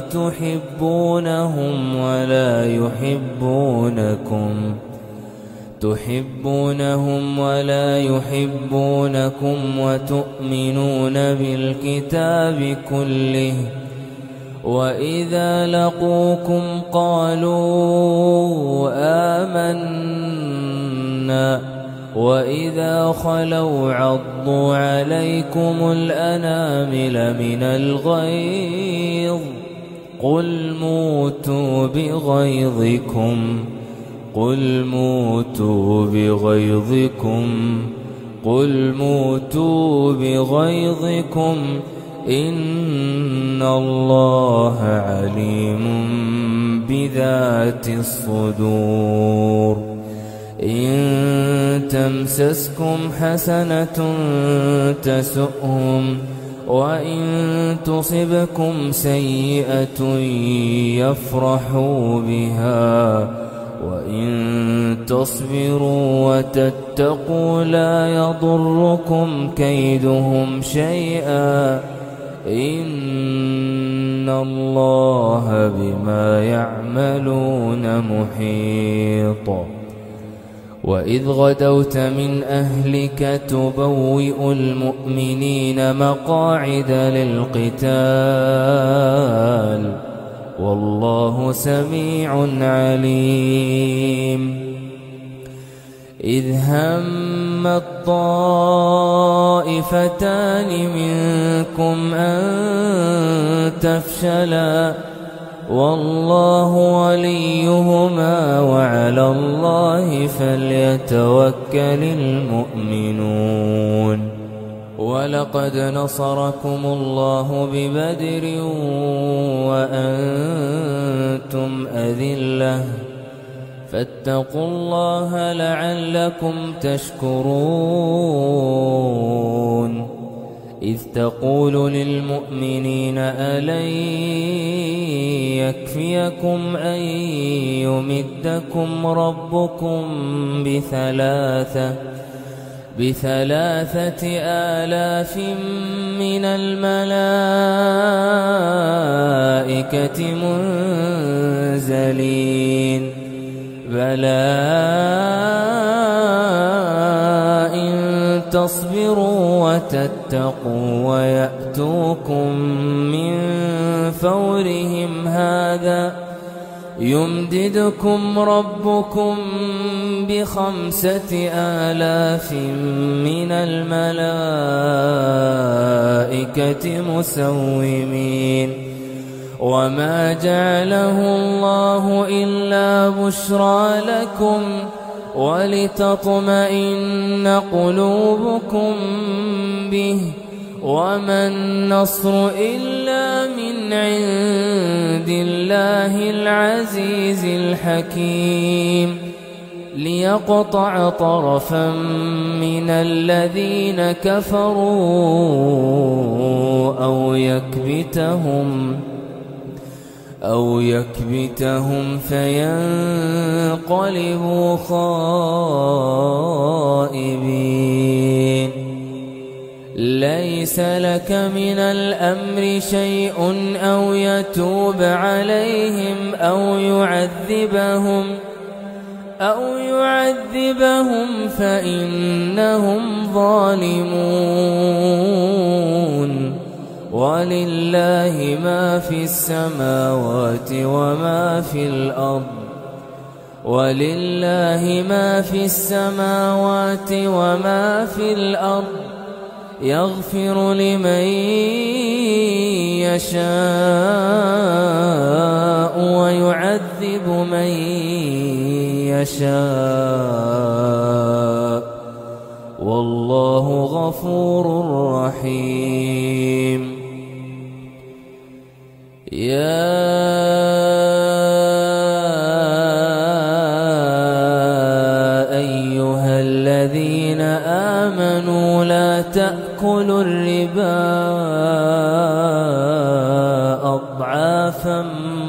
تحبونهم ولا يحبونكم وتؤمنون بالكتاب كله وإذا لقوكم قالوا آمنا وإذا خلوا عضوا عليكم الأنامل من الغيظ قل موتوا بغيظكم إن الله عليم بذات الصدور إن تمسسكم حسنة تسؤهم وإن تصبكم سيئة يفرحوا بها وإن تصبروا وتتقوا لا يضركم كيدهم شيئا إن الله بما يعملون محيط وإذ غدوت من أهلك تبوئ المؤمنين مقاعد للقتال والله سميع عليم إذ هم الطائفتان منكم أن تفشلا والله وليهما وعلى الله فليتوكل المؤمنون ولقد نصركم الله ببدر وأنتم أذلة فاتقوا الله لعلكم تشكرون إذ تقول للمؤمنين ألن يكفيكم أن يمدكم ربكم بثلاثة آلاف من الملائكة منزلين بلى إن تصبروا وتتقوا ويأتوكم من فورهم هذا يمددكم ربكم ب5,000 من الملائكة مسومين وما جعله الله إلا بشرى لكم ولتطمئن قلوبكم به وما النصر إلا من عند الله العزيز الحكيم ليقطع طرفا من الذين كفروا أو يكبتهم فينقلبوا خائبين ليس لك من الأمر شيء أو يتوب عليهم أو يعذبهم فإنهم ظالمون ولله ما في السماوات وما في الأرض يغفر لمن يشاء ويعذب من يشاء والله غفور رحيم يا أضعافا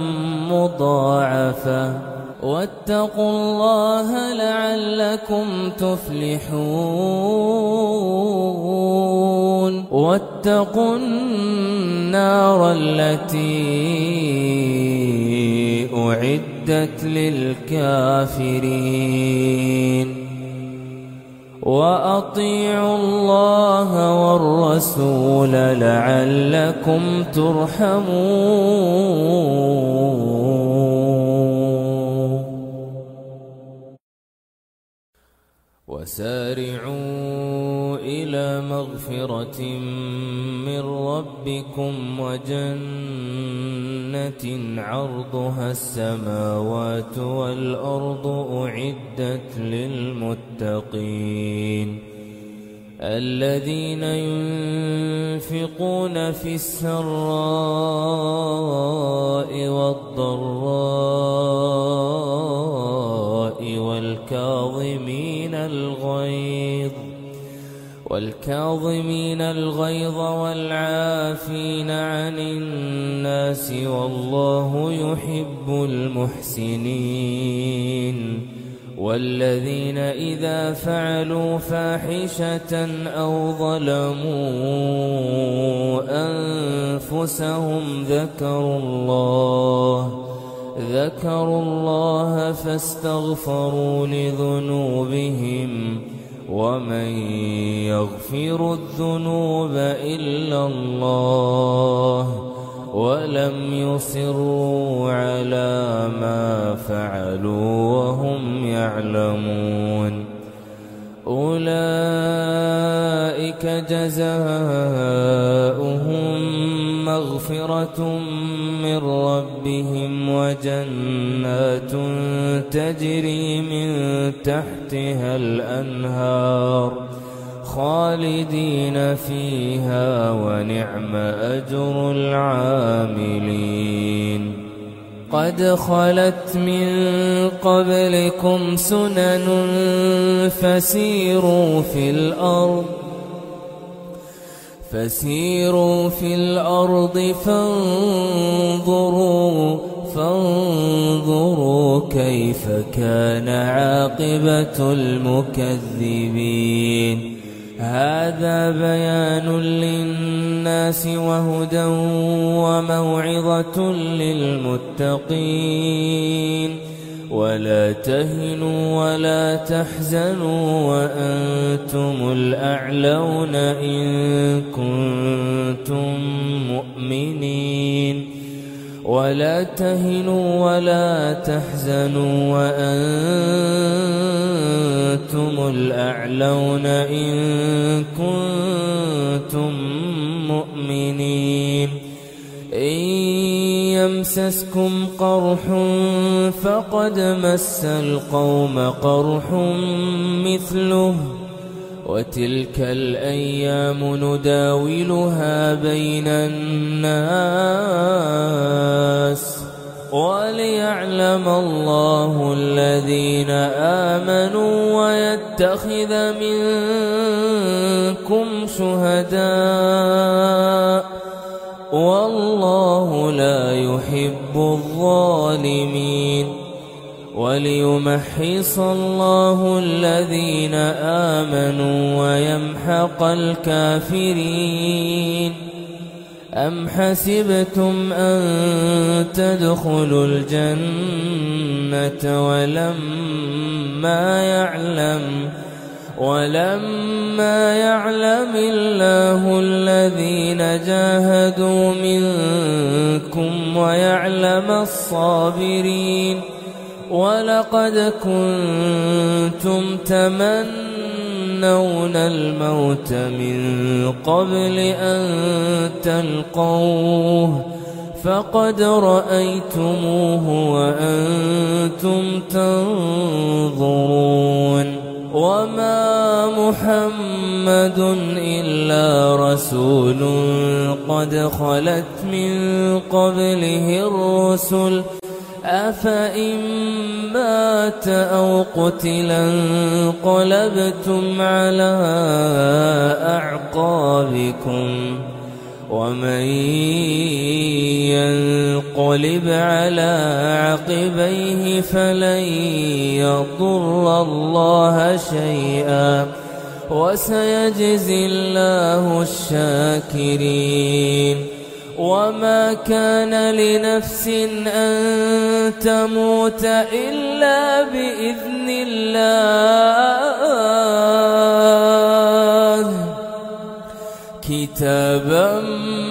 مضاعفة واتقوا الله لعلكم تفلحون واتقوا النار التي أعدت للكافرين وأطيعوا الله والرسول لعلكم ترحمون وسارعوا إلى مغفرة من ربكم وجنة عرضها السماوات والأرض أعدت للمتقين الذين ينفقون في السراء والضراء والكاظمين الغيظ والعافين عن الناس والله يحب المحسنين والذين إذا فعلوا فاحشة أو ظلموا أنفسهم ذكروا الله فاستغفروا لذنوبهم ومن يغفر الذنوب إلا الله ولم يصروا على ما فعلوا وهم يعلمون أولئك جزاؤهم مغفرة من ربهم وجنات تجري من تحتها الأنهار خالدين فيها ونعم أجر العاملين قد خلت من قبلكم سنن فسيروا في الأرض فانظروا كيف كان عاقبة المكذبين هذا بيان للناس وهدى وموعظة للمتقين ولا تهنوا ولا تحزنوا وأنتم الأعلون إن كنتم مؤمنين ولا تهنوا ولا تحزنوا وأنتم الأعلون إن كنتم مؤمنين إن يمسسكم قرح فقد مس القوم قرح مثله وتلك الأيام نداولها بين الناس وليعلم الله الذين آمنوا ويتخذ منكم شهداء والله لا يحب الظالمين وليمحص الله الذين آمنوا ويمحق الكافرين أم حسبتم أن تدخلوا الجنة ولما يعلم الله الذين جاهدوا منكم ويعلم الصابرين ولقد كنتم تمنون الموت من قبل أن تلقوه فقد رأيتموه وأنتم تنظرون وما محمد إلا رسول قد خلت من قبله الرسل أفإن مات أو قتلا انقلبتم على أعقابكم ومن ينقلب على عقبيه فلن يضر الله شيئا وسيجزي الله الشاكرين. وما كان لنفس أن تموت إلا بإذن الله كتابا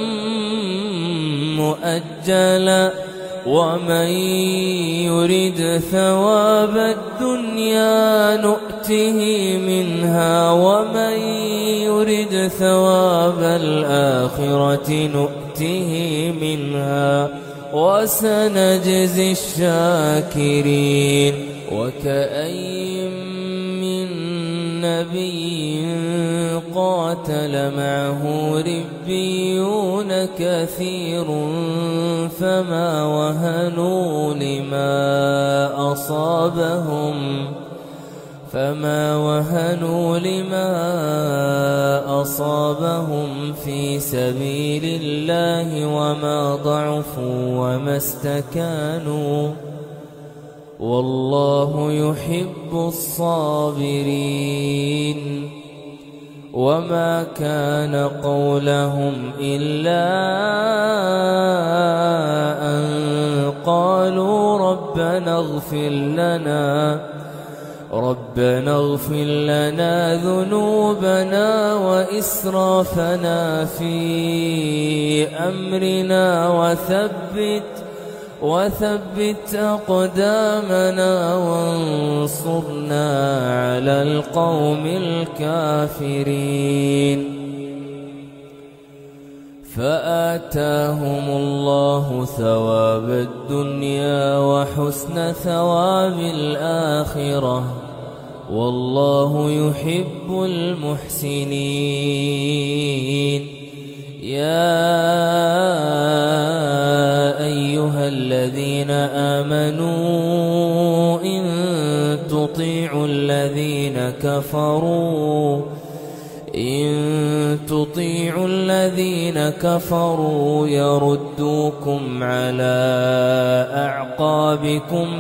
مؤجلا. ومن يرد ثواب الدنيا نؤته منها ومن يرد ثواب الآخرة نؤته منها وسنجزي الشاكرين. وكأين من نبي قاتل معه ربيون كثير فما وهنوا لما أصابهم في سبيل الله وما ضعفوا وما استكانوا والله يحب الصابرين. وما كان قولهم إلا أن قالوا ربنا اغفر لنا ذنوبنا وإسرافنا في أمرنا وثبت أقدامنا وانصرنا على القوم الكافرين. فآتاهم الله ثواب الدنيا وحسن ثواب الآخرة والله يحب المحسنين. يا أيها الذين آمنوا إن تطيعوا الذين كفروا يردوكم على أعقابكم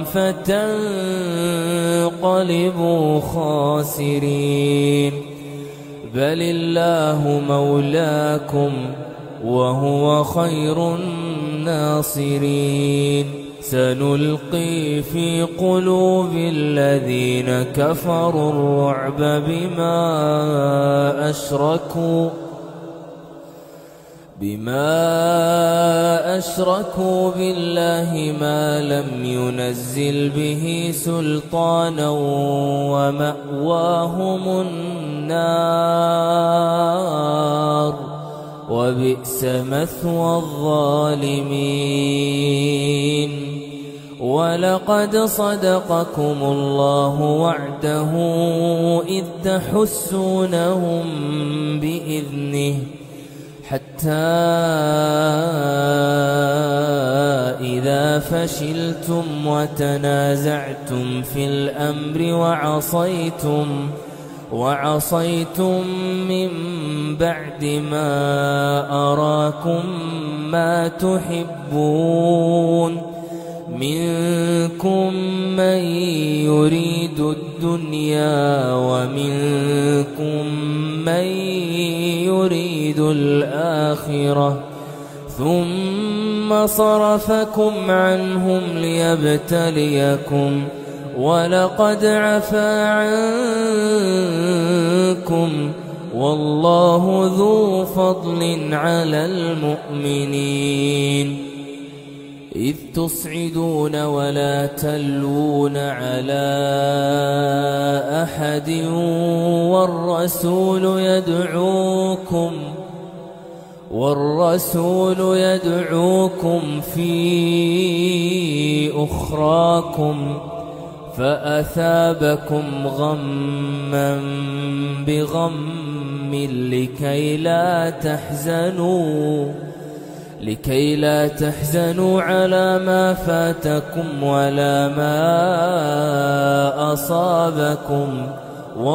فتنقلبوا خاسرين. بل الله مولاكم وهو خير الناصرين. سنلقي في قلوب الذين كفروا الرعب بما أشركوا بالله ما لم ينزل به سلطانا ومأواهم النار وبئس مثوى الظالمين. ولقد صدقكم الله وعده إذ تحسونهم بإذنه حتى إذا فشلتم وتنازعتم في الأمر وعصيتم من بعد ما أراكم ما تحبون منكم من يريد الدنيا ومنكم من يريد الآخرة ثم صرفكم عنهم ليبتليكم ولقد عفا عنكم والله ذو فضل على المؤمنين. إذ تصعدون ولا تلوون على أحد والرسول يدعوكم في أخراكم فأثابكم غما بغم لكي لا تحزنوا على ما فاتكم ولا ما أصابكم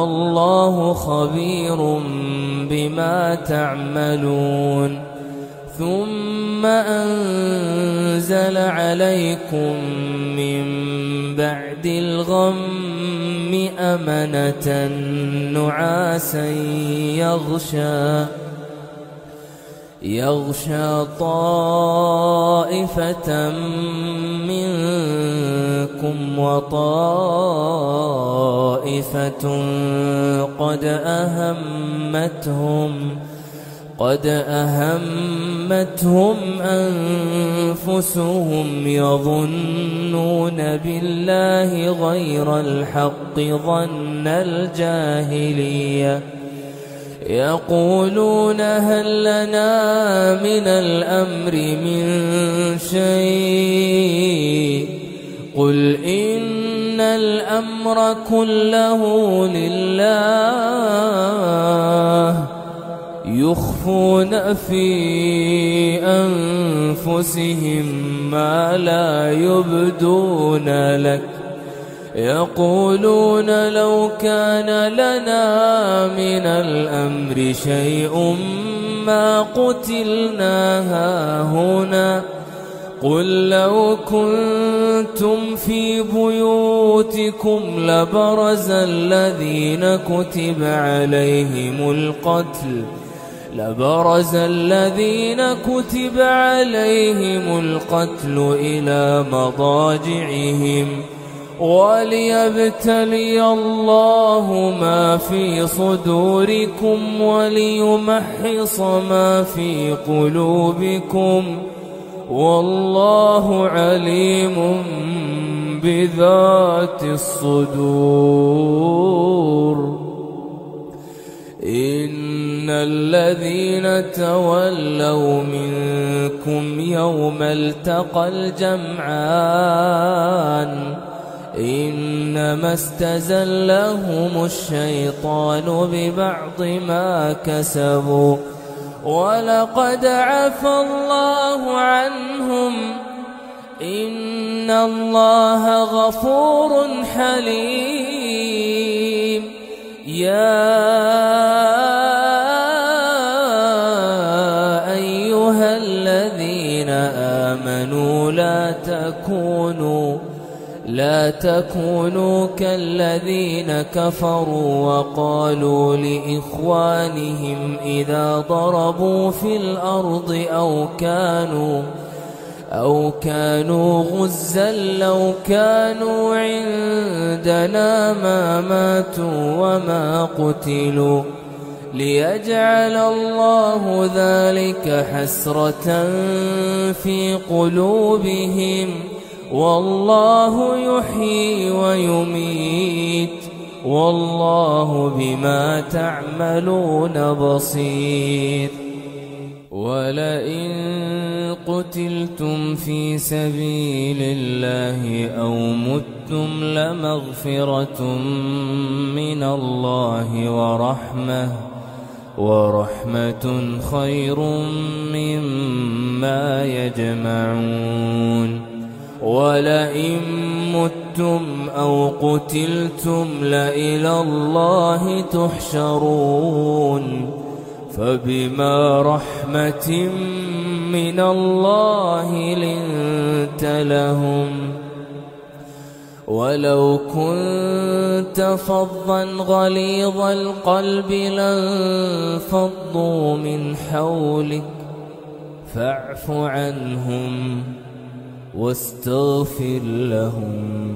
والله خبير بما تعملون. ثم أنزل عليكم من بعد الغم أمنة نعاسا يغشى طائفة منكم وطائفة قد أهمتهم أنفسهم يظنون بالله غير الحق ظن الجاهلية يقولون هل لنا من الأمر من شيء قل إن الأمر كله لله يخفون في أنفسهم ما لا يبدون لك يقولون لو كان لنا من الأمر شيء ما قتلنا هاهنا قل لو كنتم في بيوتكم لبرز الذين كتب عليهم القتل إلى مضاجعهم وليبتلي الله ما في صدوركم وليمحص ما في قلوبكم والله عليم بذات الصدور إن الذين تولوا منكم يوم التقى الجمعان إنما استزلهم الشيطان ببعض ما كسبوا ولقد عفى الله عنهم إن الله غفور حليم يا أيها الذين آمنوا لا تكونوا كالذين كفروا وقالوا لإخوانهم إذا ضربوا في الأرض أو كانوا غزا لو كانوا عندنا ما ماتوا وما قتلوا ليجعل الله ذلك حسرة في قلوبهم والله يحيي ويميت والله بما تعملون بصير ولئن قتلتم في سبيل الله أو متم لمغفرة من الله ورحمة خير مما يجمعون ولئن متم أو قتلتم لإلى الله تحشرون فبما رحمة من الله لنت لهم ولو كنت فظا غليظ القلب لانفضوا من حولك فاعف عنهم واستغفر لهم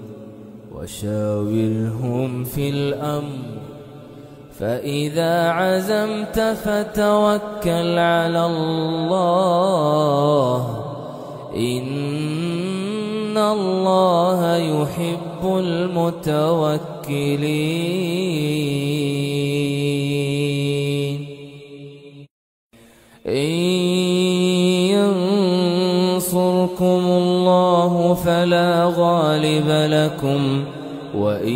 وشاورهم في الأمر فإذا عزمت فتوكل على الله إن الله يحب المتوكلين إن ينصركم الله فلا غالب لكم وإن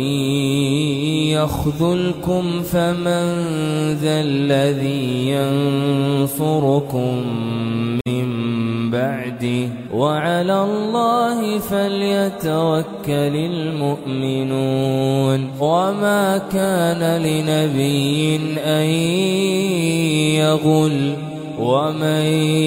يخذلكم فمن ذا الذي ينصركم من بعده وعلى الله فليتوكل المؤمنون ومن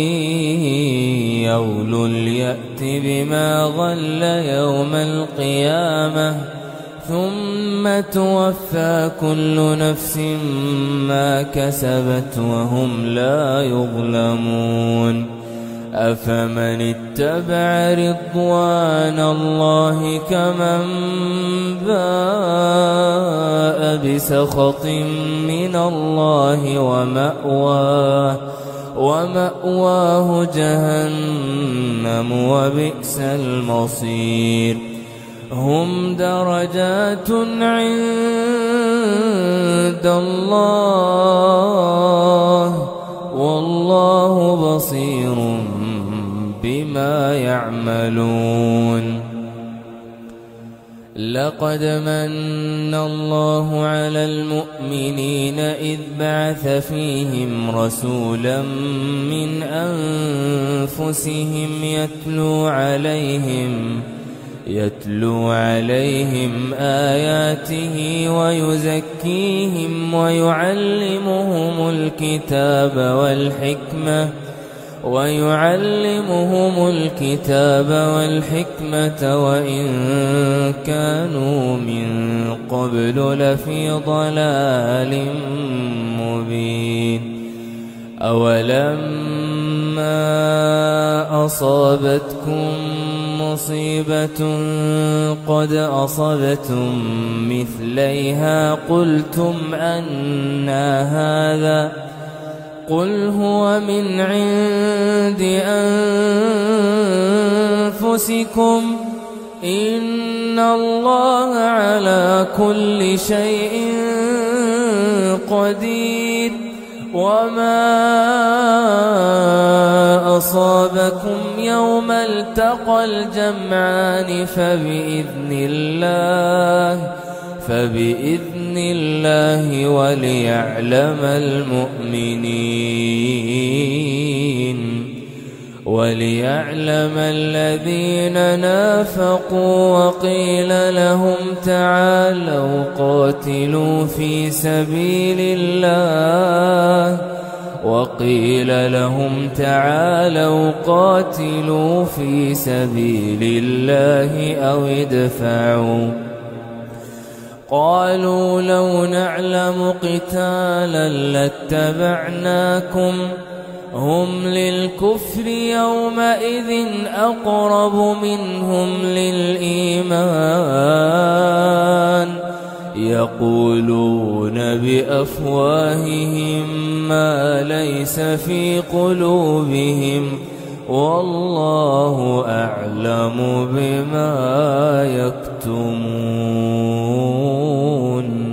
يغلل يأت بما غل يوم القيامة ثم توفى كل نفس ما كسبت وهم لا يظلمون أفمن اتبع رضوان الله كمن باء بسخط من الله ومأواه جهنم وبئس المصير هم درجات عند الله والله بصير بما يعملون لقد من الله على المؤمنين إذ بعث فيهم رسولا من أنفسهم يتلو عليهم آياته ويزكيهم ويعلمهم الكتاب والحكمة وإن كانوا من قبل لفي ضلال مبين أولما أصابتكم مصيبة قد أصبتم مثليها قلتم أنى هذا قل هو من عند أنفسكم إن الله على كل شيء قدير وما أصابكم يوم التقى الجمعان فبإذن الله وليعلم الذين نافقوا وقيل لهم تعالوا قاتلوا في سبيل الله أو ادفعوا قالوا لو نعلم قتالا لاتبعناكم هم للكفر يومئذ أقرب منهم للإيمان يقولون بأفواههم ما ليس في قلوبهم والله أعلم بما يكتمون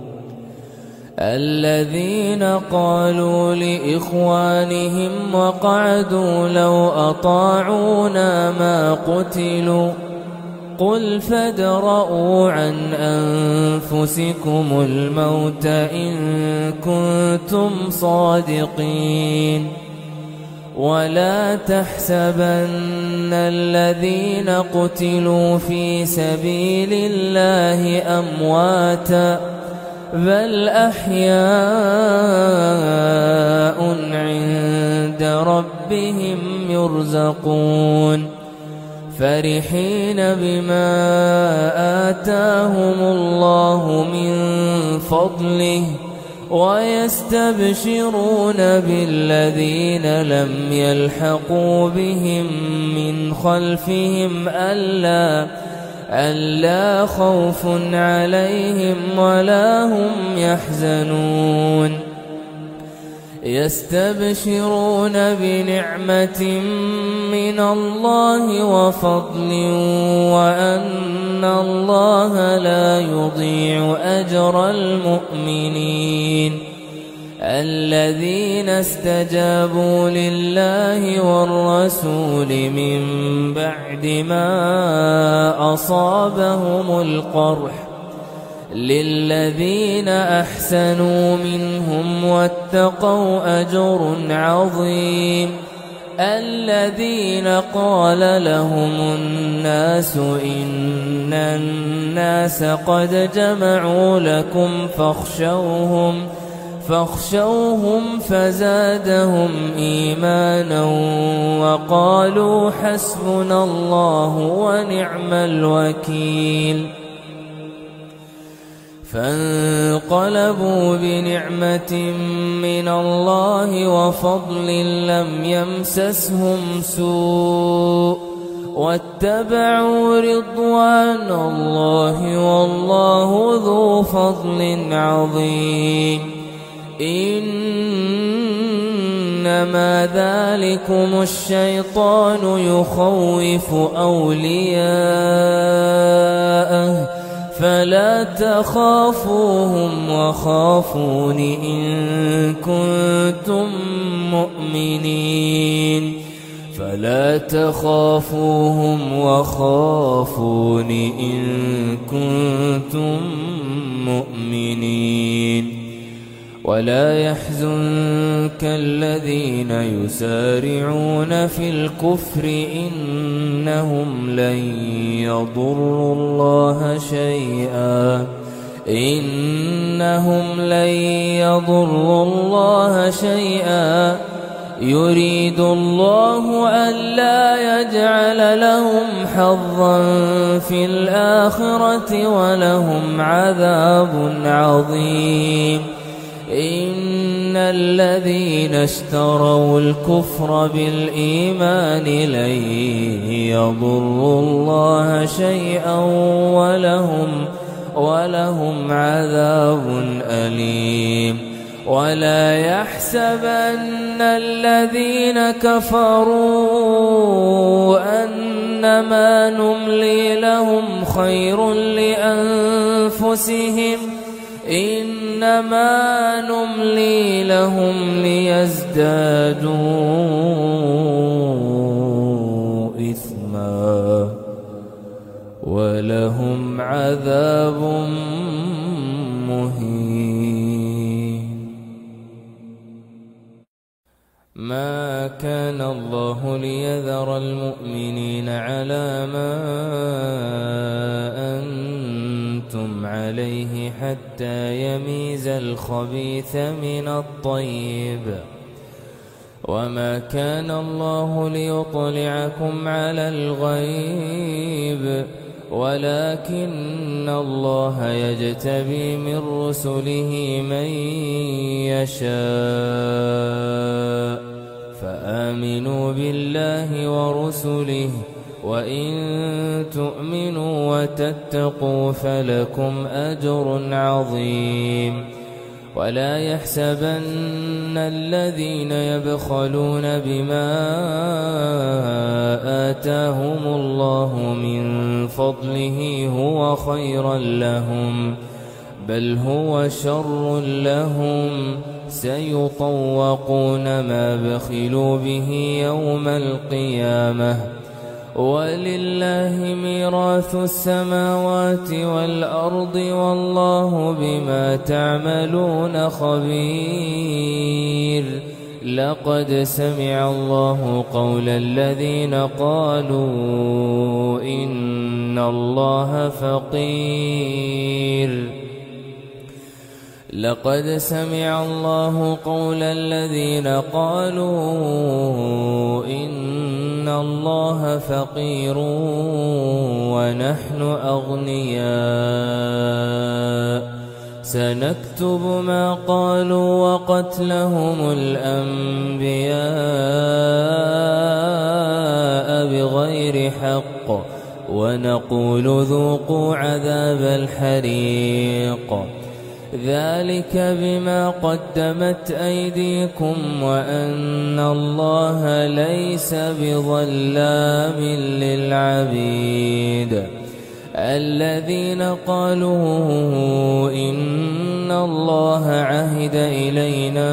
الذين قالوا لإخوانهم وقعدوا لو أطاعونا ما قتلوا قل فادرءوا عن أنفسكم الموت إن كنتم صادقين ولا تحسبن الذين قتلوا في سبيل الله أمواتا بل أحياء عند ربهم يرزقون فرحين بما آتاهم الله من فضله ويستبشرون بالذين لم يلحقوا بهم من خلفهم ألا خوف عليهم ولا هم يحزنون يستبشرون بنعمة من الله وفضل وأن الله لا يضيع أجر المؤمنين الذين استجابوا لله والرسول من بعد ما أصابهم القرح للذين أحسنوا منهم واتقوا أجر عظيم الذين قال لهم الناس إن الناس قد جمعوا لكم فاخشوهم فزادهم إيمانا وقالوا حسبنا الله ونعم الوكيل. فانقلبوا بنعمة من الله وفضل لم يمسسهم سوء واتبعوا رضوان الله والله ذو فضل عظيم. إنما ذلكم الشيطان يخوف أولياءه فلا تخافوهم وخافون إن كنتم مؤمنين. فلا تخافوهم وخافون إن كنتم مؤمنين. ولا يحزنك الذين يسارعون في الكفر إنهم لن يضروا الله شيئا يريد الله ألا يجعل لهم حظا في الآخرة ولهم عذاب عظيم. إن الذين اشتروا الكفر بالإيمان لن يضروا الله شيئا ولهم عذاب أليم. ولا يحسبن الذين كفروا أنما نملي لهم خير لأنفسهم إنما نملي لهم ليزدادوا إثما ولهم عذاب مهين. ما كان الله ليذر المؤمنين على ما أنتم عليه حتى يميز الخبيث من الطيب وما كان الله ليطلعكم على الغيب ولكن الله يجتبي من رسله من يشاء فآمنوا بالله ورسله وإن تؤمنوا وتتقوا فلكم أجر عظيم. ولا يحسبن الذين يبخلون بما آتاهم الله من فضله هو خيرا لهم بل هو شر لهم سيطوقون ما بخلوا به يوم القيامة ولله ميراث السماوات والأرض والله بما تعملون خبير. لقد سمع الله قول الذين قالوا إن الله فقير لقد سمع الله قول الذين قالوا إن الله فقير ونحن أغنياء سنكتب ما قالوا وقتلهم الأنبياء بغير حق ونقول ذوقوا عذاب الحريق ذلك بما قدمت أيديكم وأن الله ليس بظلام للعبيد. الذين قالوا إن الله عهد إلينا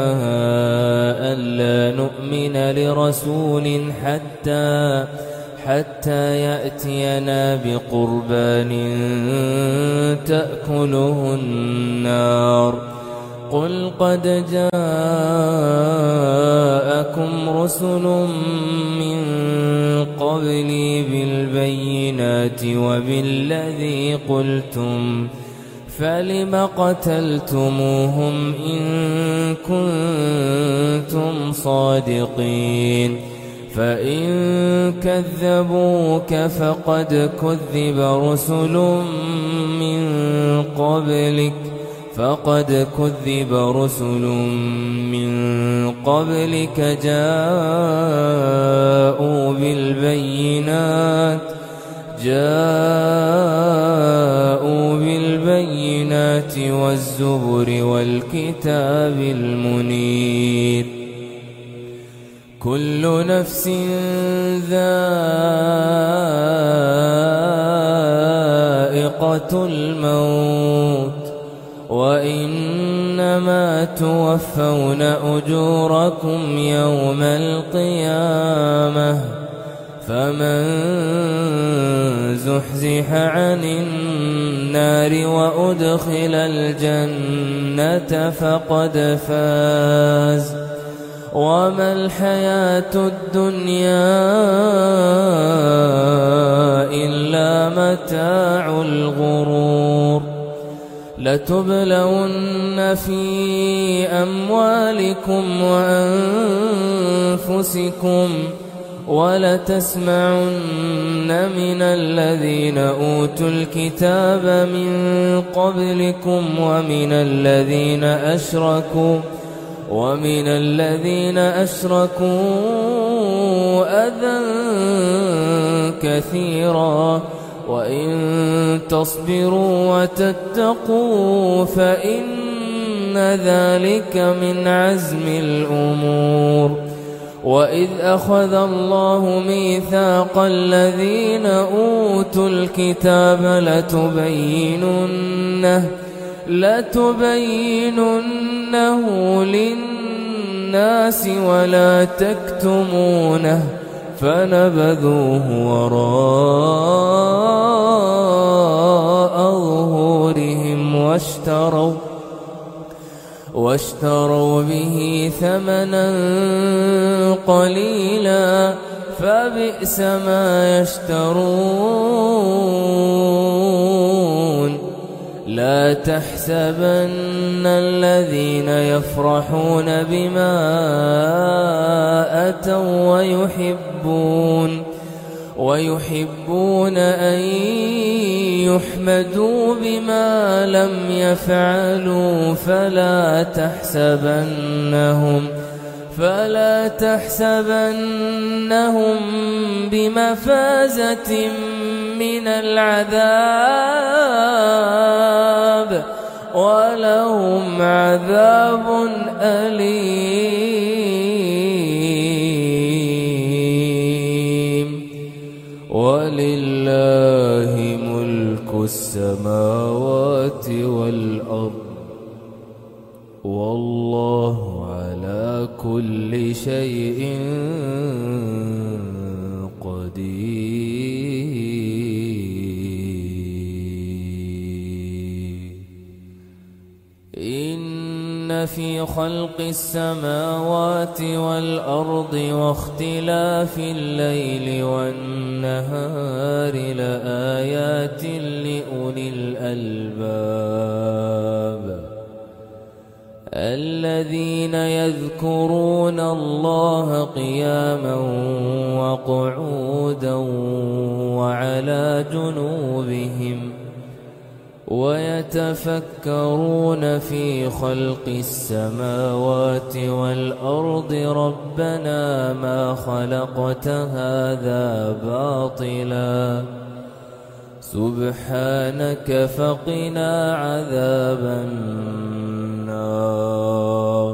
ألا نؤمن لرسول حتى يأتينا بقربان تأكله النار قل قد جاءكم رسل من قبلي بالبينات وبالذي قلتم فلم قتلتموهم إن كنتم صادقين فإن كذبوك فقد كذب رسل من قبلك جاءوا بالبينات والزبر والكتاب المنير كل نفس ذائقة الموت وإنما توفون أجوركم يوم القيامة فمن زحزح عن النار وأدخل الجنة فقد فاز وما الحياة الدنيا إلا متاع الغرور لتبلون في أموالكم وأنفسكم ولتسمعن من الذين أوتوا الكتاب من قبلكم ومن الذين أشركوا أذى كثيرا وإن تصبروا وتتقوا فإن ذلك من عزم الأمور وإذ أخذ الله ميثاق الذين أوتوا الكتاب لتبيننه للناس ولا تكتمونه فنبذوه وراء ظهورهم واشتروا به ثمنا قليلا فبئس ما يشترون لا تحسبن الذين يفرحون بما أتوا ويحبون أن يحمدوا بما لم يفعلوا فلا تحسبنهم بمفازة من العذاب ولهم عذاب أليم ولله ملك السماوات والأرض والله على كل شيء قدير إن في خلق السماوات والأرض واختلاف الليل والنهار لآيات لأولي الألباب الذين يذكرون الله قياما وقعودا وعلى جنوبهم ويتفكرون في خلق السماوات والأرض ربنا ما خلقت هذا باطلا سبحانك فقنا عذاب النار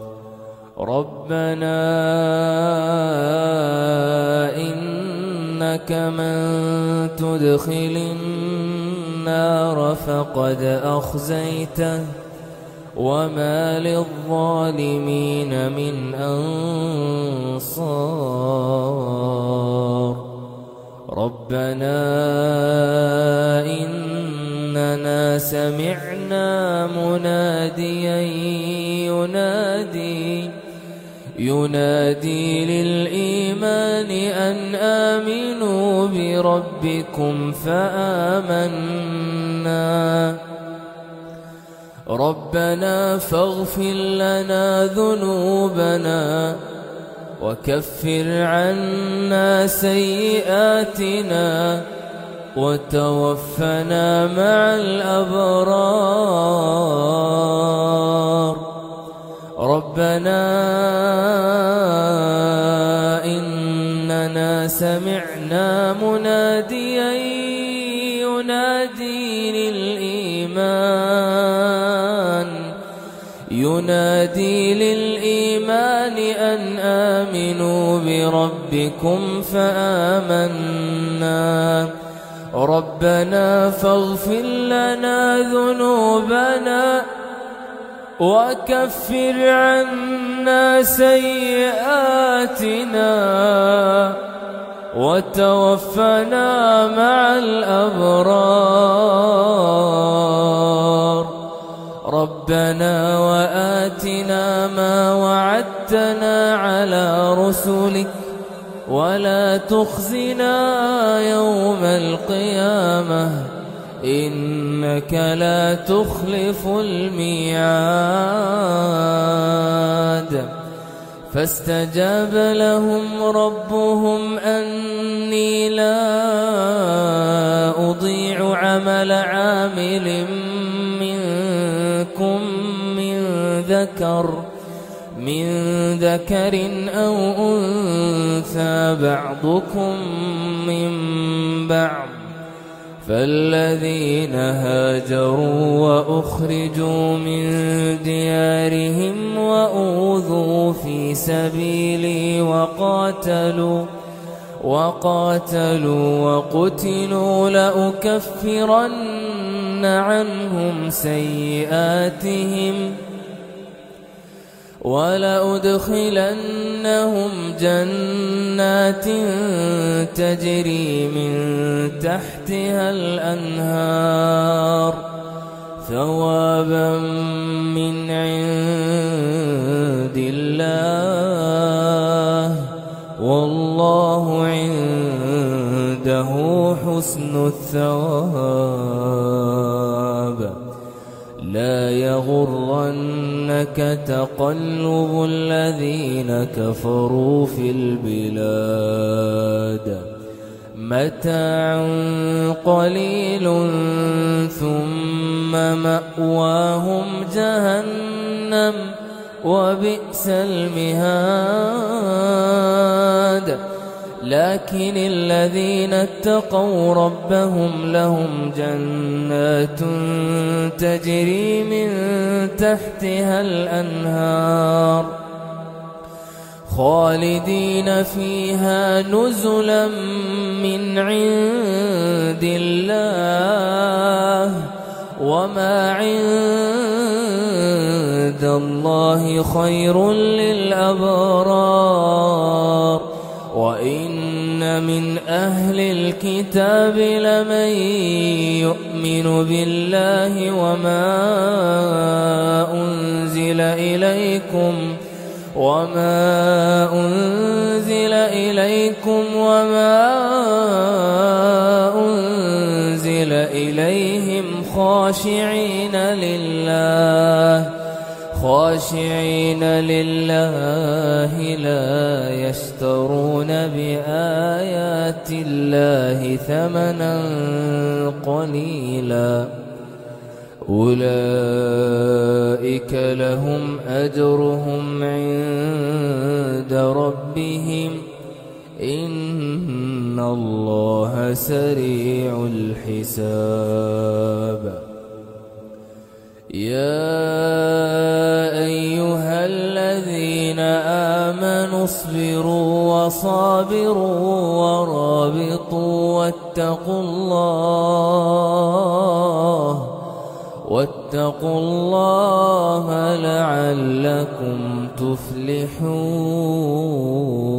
ربنا إنك من تدخل النار فقد أخزيته وما للظالمين من أنصار ربنا إننا سمعنا مناديا ينادي للإيمان أن آمنوا بربكم ربنا فاغفر لنا ذنوبنا وكفر عنا سيئاتنا وتوفنا مع الأبرار. ربنا إننا سمعنا مناديا ينادي للإيمان أن آمنوا بربكم فآمنا. ربنا فاغفر لنا ذنوبنا وكفر عنا سيئاتنا وتوفنا مع الأبرار. ربنا وآتنا ما وعدتنا على رسلك ولا تخزنا يوم القيامة إنك لا تخلف الميعاد. فاستجاب لهم ربهم أني لا أضيع عمل عامل منكم من ذكر أو أنثى بعضكم من بعض. فالذين هاجروا وأخرجوا من ديارهم وأوذوا في سبيلي وقاتلوا وقتلوا لأكفرن عنهم سيئاتهم ولأدخلنهم جنات تجري من تحتها الأنهار ثوابا من عند الله والله عنده حسن الثواب. لا يغرنك تقلب الذين كفروا في البلاد متاع قليل ثم مأواهم جهنم وبئس المهاد. لكن الذين اتقوا ربهم لهم جنات تجري من تحتها الأنهار خالدين فيها نزلا من عند الله وما عند الله خير للأبرار. وإن من أهل الكتاب لمن يؤمن بالله وما أنزل إليكم وما أنزل إليهم خاشعين لله لا يشترون بآيات الله ثمنا قليلا أولئك لهم أجرهم عند ربهم إن الله سريع الحساب. يا أيها الذين آمنوا اصبروا وصابروا ورابطوا واتقوا الله لعلكم تفلحون.